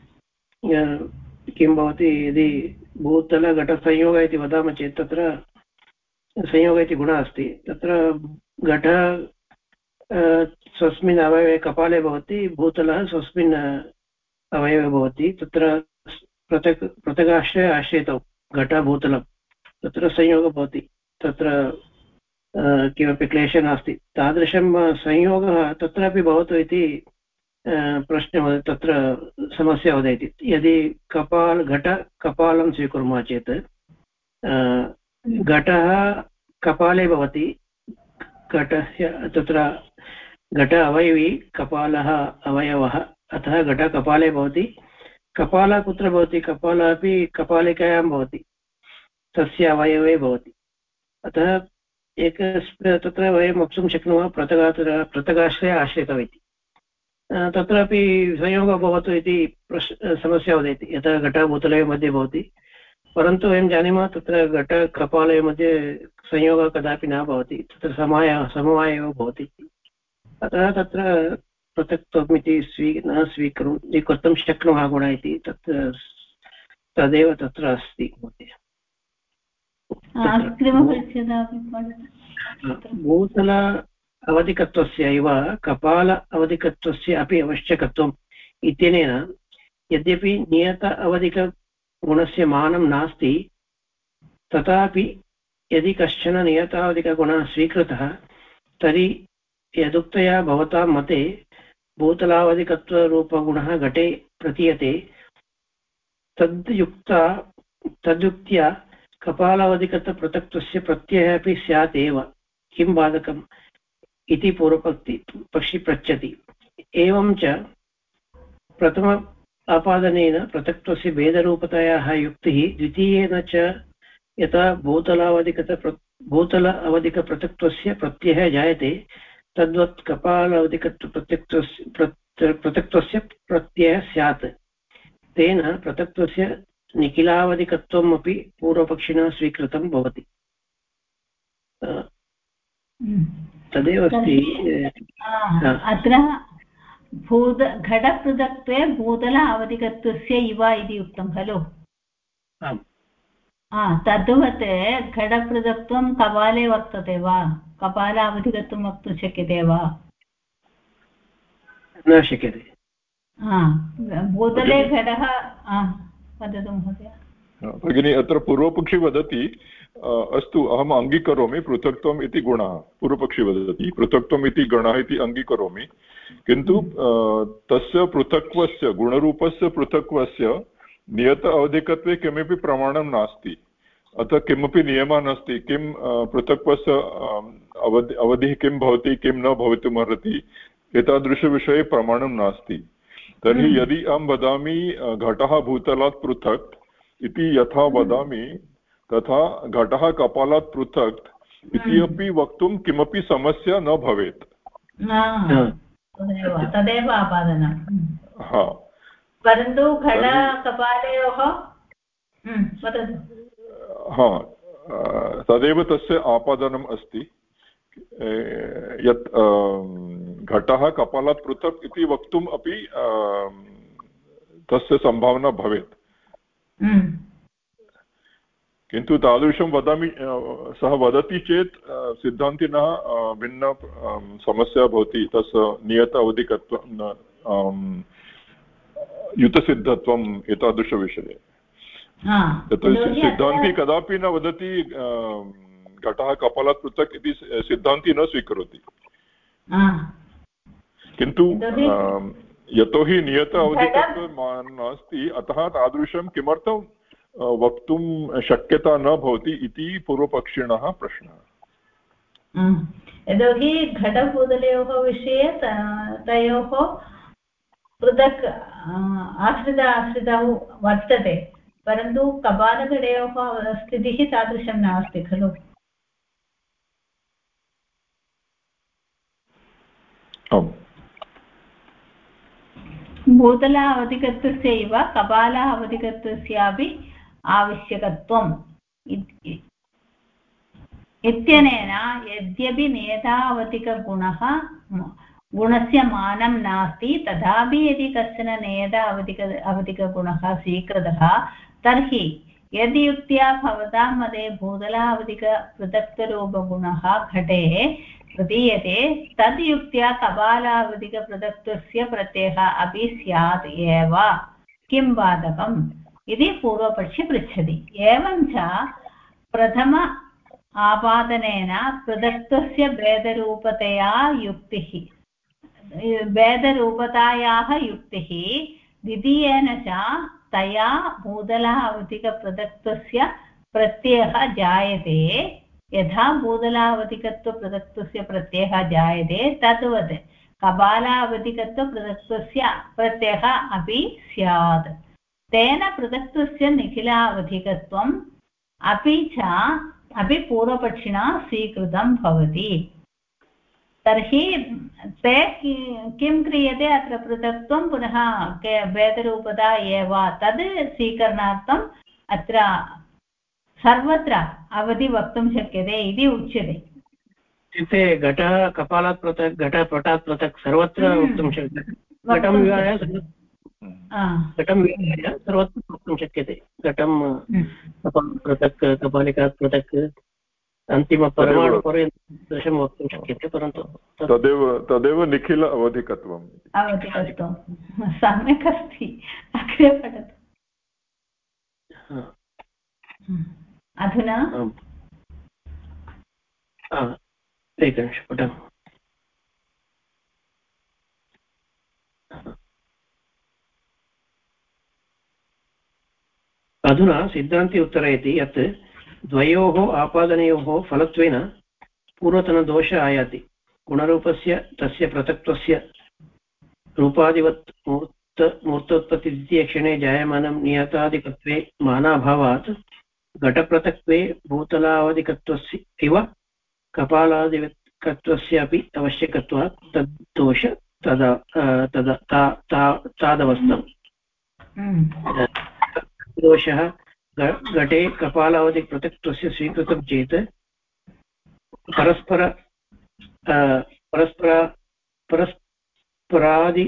किं भवति, यदि भूतलघटसंयोग इति वदामः चेत् तत्र संयोग इति गुणः अस्ति, तत्र घट स्वस्मिन् अवयवे कपाले भवति, भूतलः स्वस्मिन् अवयवे भवति, तत्र पृथगाश्रय आश्रयितौ घटभूतलं तत्र संयोगः भवति, तत्र किमपि क्लेशः नास्ति। तादृशं संयोगः तत्रापि भवतु इति प्रश्नः, तत्र समस्या उदेति। यदि घट कपालं स्वीकुर्मः चेत् घटः कपाले भवति, घटस्य तत्र घट अवयवी कपालः अवयवः, अतः घट कपाले भवति। कपालः कुत्र भवति, कपालः अपि कपालिकायां भवति, तस्य अवयवे भवति। अतः तत्र वयं वक्तुं शक्नुमः पृथगाश्रय आश्रितौ इति। तत्रापि संयोगः भवतु इति समस्या उदेति, यतः घटः भूतलयोः मध्ये भवति, परन्तु वयं जानीमः तत्र घटकपालयोः मध्ये संयोगः कदापि न भवति, तत्र समवायः एव भवति। अतः तत्र पृथक्त्वम् इति न स्वीकर्तुं शक्नुमः गुणः इति, तदेव तत्र अस्ति महोदय। भूतल अवधिकत्वस्य इव कपाल अवधिकत्वस्य अपि आवश्यकत्वम् इत्यनेन यद्यपि नियत अवधिकगुणस्य मानं नास्ति, तथापि यदि कश्चन नियतावधिकगुणः स्वीकृतः तर्हि यदुक्तया भवतां मते भूतलावधिकत्वरूपगुणः घटे प्रतीयते, तद्युक्त्या कपालावधिकत्वपृथक्त्वस्य प्रत्ययः अपि स्यात् एव, किं बाधकम् इति पूर्वपक्षी पृच्छति। एवं च प्रथम आपादनेन पृथक्त्वस्य भेदरूपतायाः युक्तिः, द्वितीयेन च यथा भूतल अवधिकपृथक्त्वस्य प्रत्ययः जायते तद्वत् कपाल पृथक्त्वस्य प्रत्ययः स्यात्। तेन पृथक्त्वस्य निखिलावधिकत्वम् अपि पूर्वपक्षिणा स्वीकृतं भवति। तदेव अस्ति अत्र घटपृथक्त्वे भूतल अवधिकत्वस्य इव इति उक्तं खलु। तद्वत् घटपृथक्त्वं कपाले वर्तते वा, कपाल अवधिकत्वं वक्तुं शक्यते वा? न शक्यते। भूतले घटः, वदतु महोदय। भगिनी, अत्र पूर्वपक्षी वदति अस्तु अहम् अङ्गीकरोमि पृथक्त्वम् इति गुणः, पूर्वपक्षी वदति पृथक्त्वम् इति गणः इति अङ्गीकरोमि, किन्तु तस्य पृथक्त्वस्य गुणरूपस्य पृथक्त्वस्य नियत अवधिकत्वे किमपि प्रमाणं नास्ति, अतः किमपि नियमः नास्ति किं पृथक्त्वस्य अवधिः किं भवति किं न भवितुमर्हति, एतादृशविषये प्रमाणं नास्ति। तर्हि यदि अहं वदामि घटः भूतलात् पृथक् इति यथा वदामि तथा घटः कपालात् पृथक् इति अपि वक्तुं किमपि समस्या न भवेत्। तदेव आपादनं। परन्तु घटकपालयोः तदेव तस्य आपादनम् अस्ति, यत् घटः कपालात् पृथक् इति वक्तुम् अपि तस्य सम्भावना भवेत्। किन्तु तादृशं वदामि सः वदति चेत् सिद्धान्तिनः भिन्न समस्या भवति, तस्य नियत अवधिकत्वं युतसिद्धत्वम् एतादृशविषये। सिद्धान्ती कदापि न वदति घटः कपालात् पृथक् इति सिद्धान्ती न स्वीकरोति, किन्तु यतोहि नियत अवधिकत्वं नास्ति अतः तादृशं किमर्थं वक्तुं शक्यता न भवति इति पूर्वपक्षिणः प्रश्नः। यतोहि घटपूतलयोः विषये तयोः पृथक् आश्रितौ वर्तते, परन्तु कपालघटयोः स्थितिः तादृशं नास्ति खलु। भूतल अवधिकत्वस्यैव कपाल अवधिकत्वस्यापि आवश्यकत्वम् इत्यनेन यद्यपि नेतावधिकगुणः गुणस्य मानं नास्ति, तथापि यदि कश्चन नेता अवधिकगुणः स्वीकृतः तर्हि यदि युक्त्या भवतां मते भूतलावधिकपृथक्तरूपगुणः घटे प्रतीयते, तद् युक्त्या कपालावधिकपृथक्तस्य प्रत्ययः अपि स्यात् एव, किं बाधकम् इति पूर्वपक्षी पृच्छति। एवं च प्रथम आपादनेन पृथक्तस्य भेदरूपतायाः युक्तिः, द्वितीयेन च तया भूतलावधिकपृथक्तस्य प्रत्ययः जायते, यथा भूतलावधिकत्वपृथक्तस्य प्रत्ययः जायते तद्वत् कपालावधिकत्वपृथक्तस्य प्रत्ययः अपि स्यात्। तेन पृथक्तस्य निखिलावधिकत्वम् अपि पूर्वपक्षिणा स्वीकृतं भवति। तर्हि ते किं क्रियते, अत्र पृथक्त्वं पुनः भेदरूपता एव, तद् स्वीकरणार्थम् अत्र सर्वत्र अवधि वक्तुं शक्यते इति उच्यते। इत्युक्ते घट कपालात् पृथक्, घटपटात् पृथक् सर्वत्र वक्तुं शक्यते। घटं विहाय सर्वत्र वक्तुं शक्यते। घटं पृथक्, कपालिकात् पृथक्, अन्तिमपरमाणुपर्यन्तं वक्तुं शक्यते, परन्तु तदेव निखिल अवधिकत्वम्। सम्यक् अस्ति, अग्रे पठतु। अधुना एकनिमिषं पठामि। अधुना सिद्धान्ती उत्तरयति यत् द्वयोः आपादनयोः फलत्वेन पूर्वतनदोष आयाति। गुणरूपस्य तस्य पृथक्त्वस्य रूपादिवत् मूर्तोत्पत्तिद्वितीयक्षणे जायमानं नियतादिकत्वे मानाभावात् घटपृथक्त्वे भूतलावधिकत्वस्य इव कपालादिकत्वस्यापि आवश्यकत्वात् तद्दोष तादवस्थम्। दोषः घटे कपालावधिकपृथक्त्वस्य स्वीकृतं चेत् परस्परादि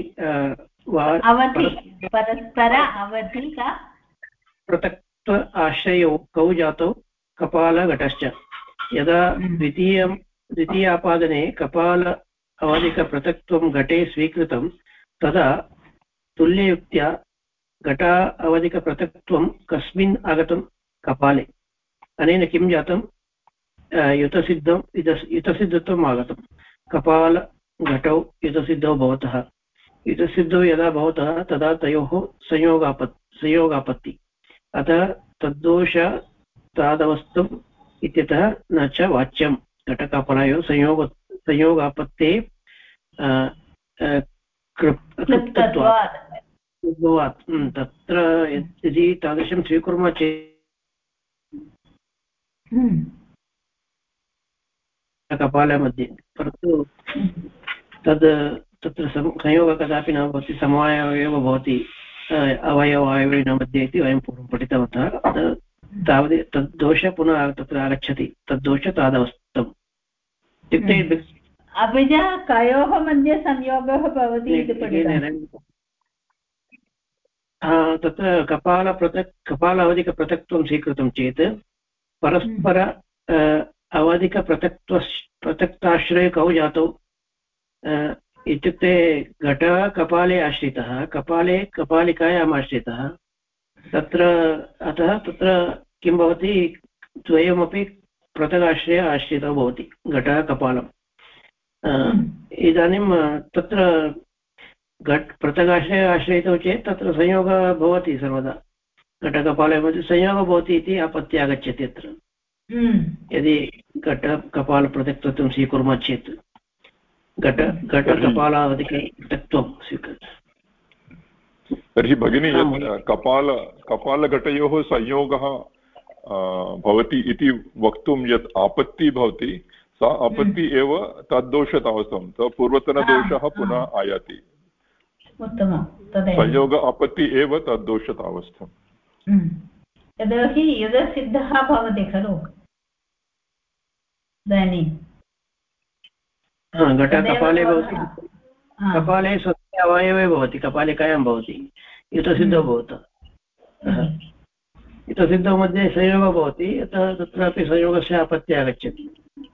पृथक्त्व आश्रयौ कौ जातौ कपालघटश्च। यदा द्वितीयापादने कपाल अवधिकपृथक्त्वं घटे स्वीकृतं तदा तुल्ययुक्त्या घटा अवधिकपृथक्त्वं कस्मिन् आगतं, कपाले। अनेन किं जातं, युतसिद्धत्वम् आगतं। कपालघटौ युतसिद्धौ भवतः, युतसिद्धौ यदा भवतः तदा तयोः संयोगापत्ति, अतः तद्दोष तादवस्थम् इत्यतः न च वाच्यं। घटकपालयोः संयोगापत्ते कृप्तत्वात्। तत्र यदि तादृशं स्वीकुर्मः चेत् कपालमध्ये, परन्तु तत्र संयोगः कदापि न भवति, समवायः एव भवति अवयवायवेन मध्ये इति वयं पूर्वं पठितवन्तः। तावत् तद्दोषः पुनः तत्र आगच्छति, तद्दोष तादवस्थम् इत्युक्ते अपि च कयोः मध्ये संयोगः भवति इति तत्र कपालावधिकपृथक्त्वं स्वीकृतं चेत् परस्पर अवधिकपृथक्ताश्रये कौ जातौ, इत्युक्ते घट कपाले आश्रितः, कपाले कपालिकायाम् आश्रितः। अतः तत्र किं भवति, द्वयमपि पृथगाश्रये आश्रितौ भवति, घटः कपालम्। इदानीं तत्र पृथगाश्रये आश्रयितौ चेत् तत्र संयोगः भवति सर्वदा, घटकपाले मध्ये संयोगः भवति इति आपत्ति आगच्छति अत्र यदि घटकपालपृथक्त्वं स्वीकुर्मः चेत् घटकपालावधिकपृथक्त्वं तर्हि भगिनी कपालघटयोः संयोगः भवति इति वक्तुं यत् आपत्तिः भवति सा आपत्ति एव तद्दोषतावस्थं पूर्वतनदोषः पुनः आयाति संयोग आपत्ति एव तद्दोषतावस्थम् यतोहि युधसिद्धः भवति खलु इदानीं घटकपाले भवति कपाले स्वस्य अवयवे भवति कपालिकायां भवति युतसिद्धौ भवतः युतसिद्धौ मध्ये संयोगः भवति अतः तत्रापि संयोगस्य आपत्तिः आगच्छति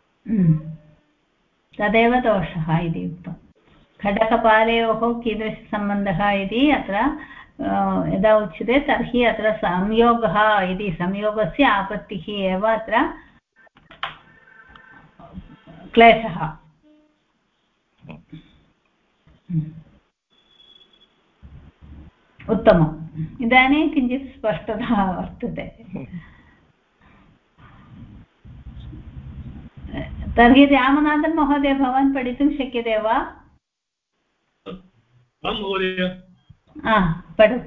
तदेव दोषः इति उक्तं घटकपालयोः कीदृशसम्बन्धः इति अत्र यदा उच्यते तर्हि अत्र संयोगः इति संयोगस्य आपत्तिः एव अत्र क्लेशः उत्तमम् इदानीं किञ्चित् स्पष्टता वर्तते तर्हि रामनाथन् महोदय भवान् पठितुं शक्यते वा महोदय पठतु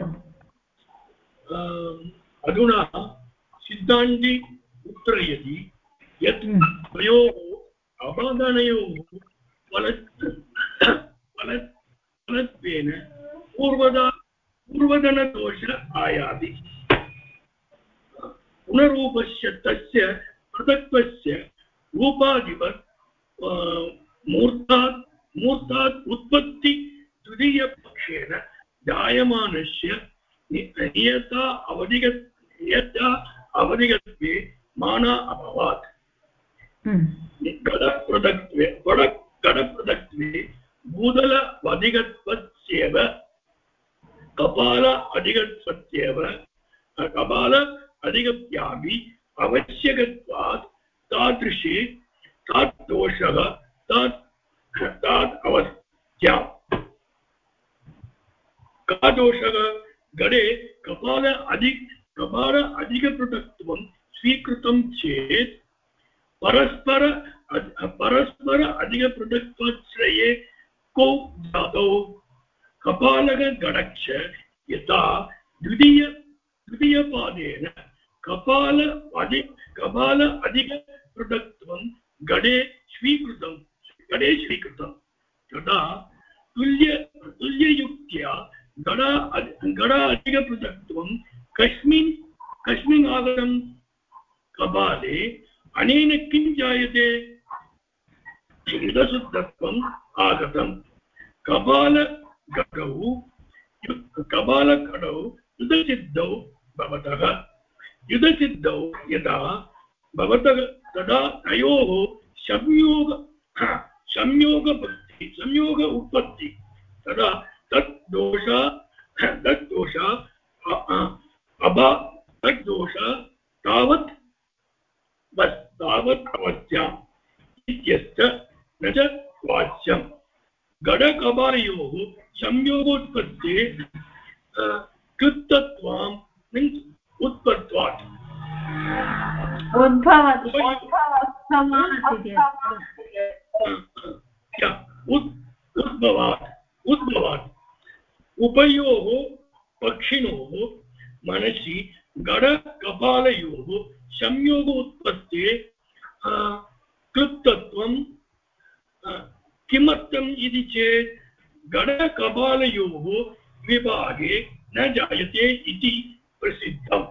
अधुना सिद्धान्ती उत्तरयति यत् द्वयोः अपादानयोः फलत्वेन पूर्वधनदोष आयाति पुनरूपस्य तस्य पृथक्त्वस्य रूपाधिपत् मूर्तात् उत्पत्ति द्वितीयपक्षेण जायमानस्य नियता अवधिगत्वे माना अभवत् घटपृथक्त्वे भूतलवधिगत्वस्यैव कपाल अधिगत्यापि आवश्यकत्वात् तादृशे ताद्दोषः तात् अवस्थ्याम् का दोषः घटे कपाल अधिकपृथक्त्वं स्वीकृतं चेत् परस्पर अधिकपृथक्त्वाश्रये को जातौ कपालः घटश्च यथा द्वितीयपादेन कपाल अधिकपृथक्त्वं घटे स्वीकृतं तदा तुल्ययुक्त्या घट अधिकपृथक्त्वं कस्मिन् आगतं कपाले अनेन किं जायते युधशुद्धत्वम् आगतं कपालघटौ युधसिद्धौ भवतः युधसिद्धौ यदा भवतः तदा तयोः संयोग उत्पत्ति तदा तद्दोष तावत् अवस्थ्याम् इत्यस्य न च वाच्यम् घटकपालयोः संयोगोत्पत्ते कृत्तत्वं उत्पत्त्वात् उद्भवात् उभयोः पक्षिणोः मनसि घटकपालयोः संयोगोत्पत्ते कृत्तत्वं किमर्थम् इति चेत् घटकपालयोः विभागे न जायते इति प्रसिद्धम्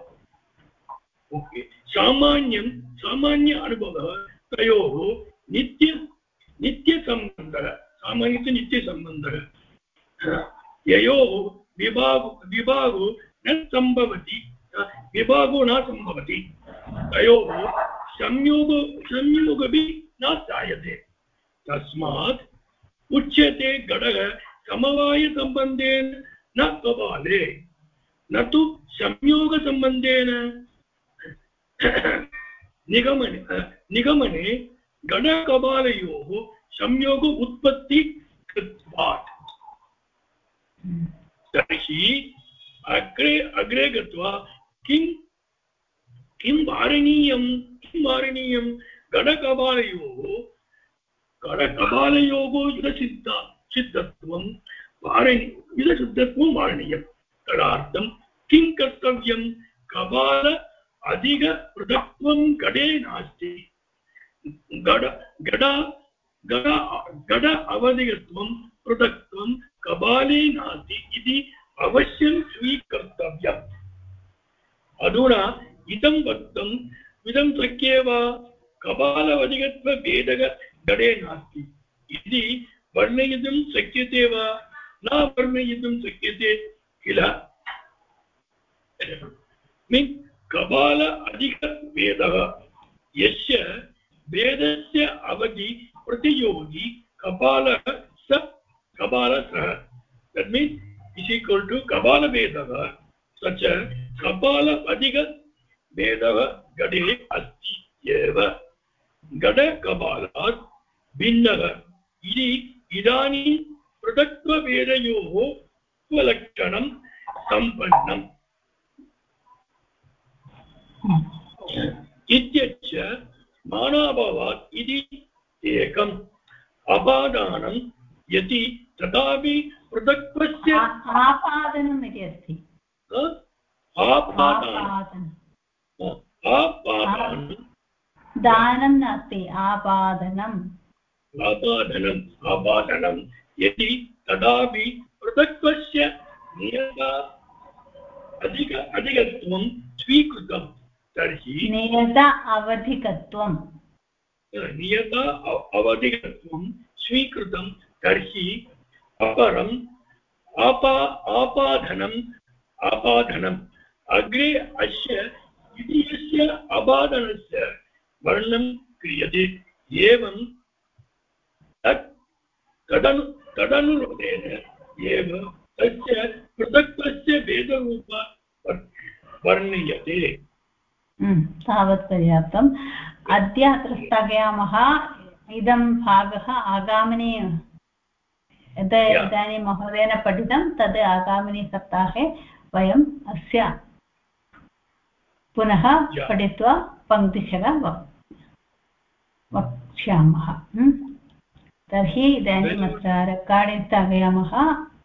सामान्य अनुभवः तयोः नित्यसम्बन्धः ययोः विभागो न संभवति तयोः संयोगपि न जायते तस्मात् उच्यते घटः समवायसम्बन्धेन न कपाले न तु संयोगसम्बन्धेन निगमने घटकपालयोः संयोग उत्पत्ति कृत्वात् तर्हि अग्रे गत्वा किं वारणीयं गणकबालयोः युधसिद्धत्वं युधसिद्धत्वं वारणीयं तदार्थं किं कर्तव्यं कबाल अधिकपृथक्त्वं गडे नास्ति गड अवधिकत्वं पृथक्त्वं कबाले नास्ति इति अवश्यं स्वीकर्तव्यम् अधुना इदं वक्तुं विदं शक्ये वा कपालवधिकत्वभेदः गडे नास्ति इति वर्णयितुं शक्यते वा न वर्णयितुं शक्यते किल कपाल अधिकभेदः यस्य भेदस्य अवधि प्रतियोगी कपालः सः that means is equal to कपालभेदः सच कपाल अधिक भेदः गडे अस्ति एव गड कपालात् भिन्नः इति इदानीं पृथक्त्वभेदयोः स्वलक्षणं सम्पन्नम् इत्यस्य मानाभावात् इति एकम् अपादानं यदि तथापि पृथक्त्वस्य आपादनम् इति अस्ति दानं नास्ति आपादनम् यदि तदापि पृथक्त्वस्य नियता अधिकत्वं स्वीकृतं तर्हि नियत अवधिकत्वं स्वीकृतं तर्हि अपरम् आपादनम् अग्रे अस्य द्वितीयस्य आपादनस्य वर्णनं क्रियते एवं तदनुरोधेन एव तस्य पृथक्त्वस्य भेदरूप वर्ण्यते तावत् पर्याप्तम् अद्य अत्र स्थगयामः इदं भागः आगामिनी इदानीं महोदयेन पठितं तद् आगामिनी सप्ताहे वयम् अस्य पुनः पठित्वा पङ्क्तिशः वक्ष्यामः तर्हि इदानीम् अत्र रेकार्डिङ्ग् स्थगयामः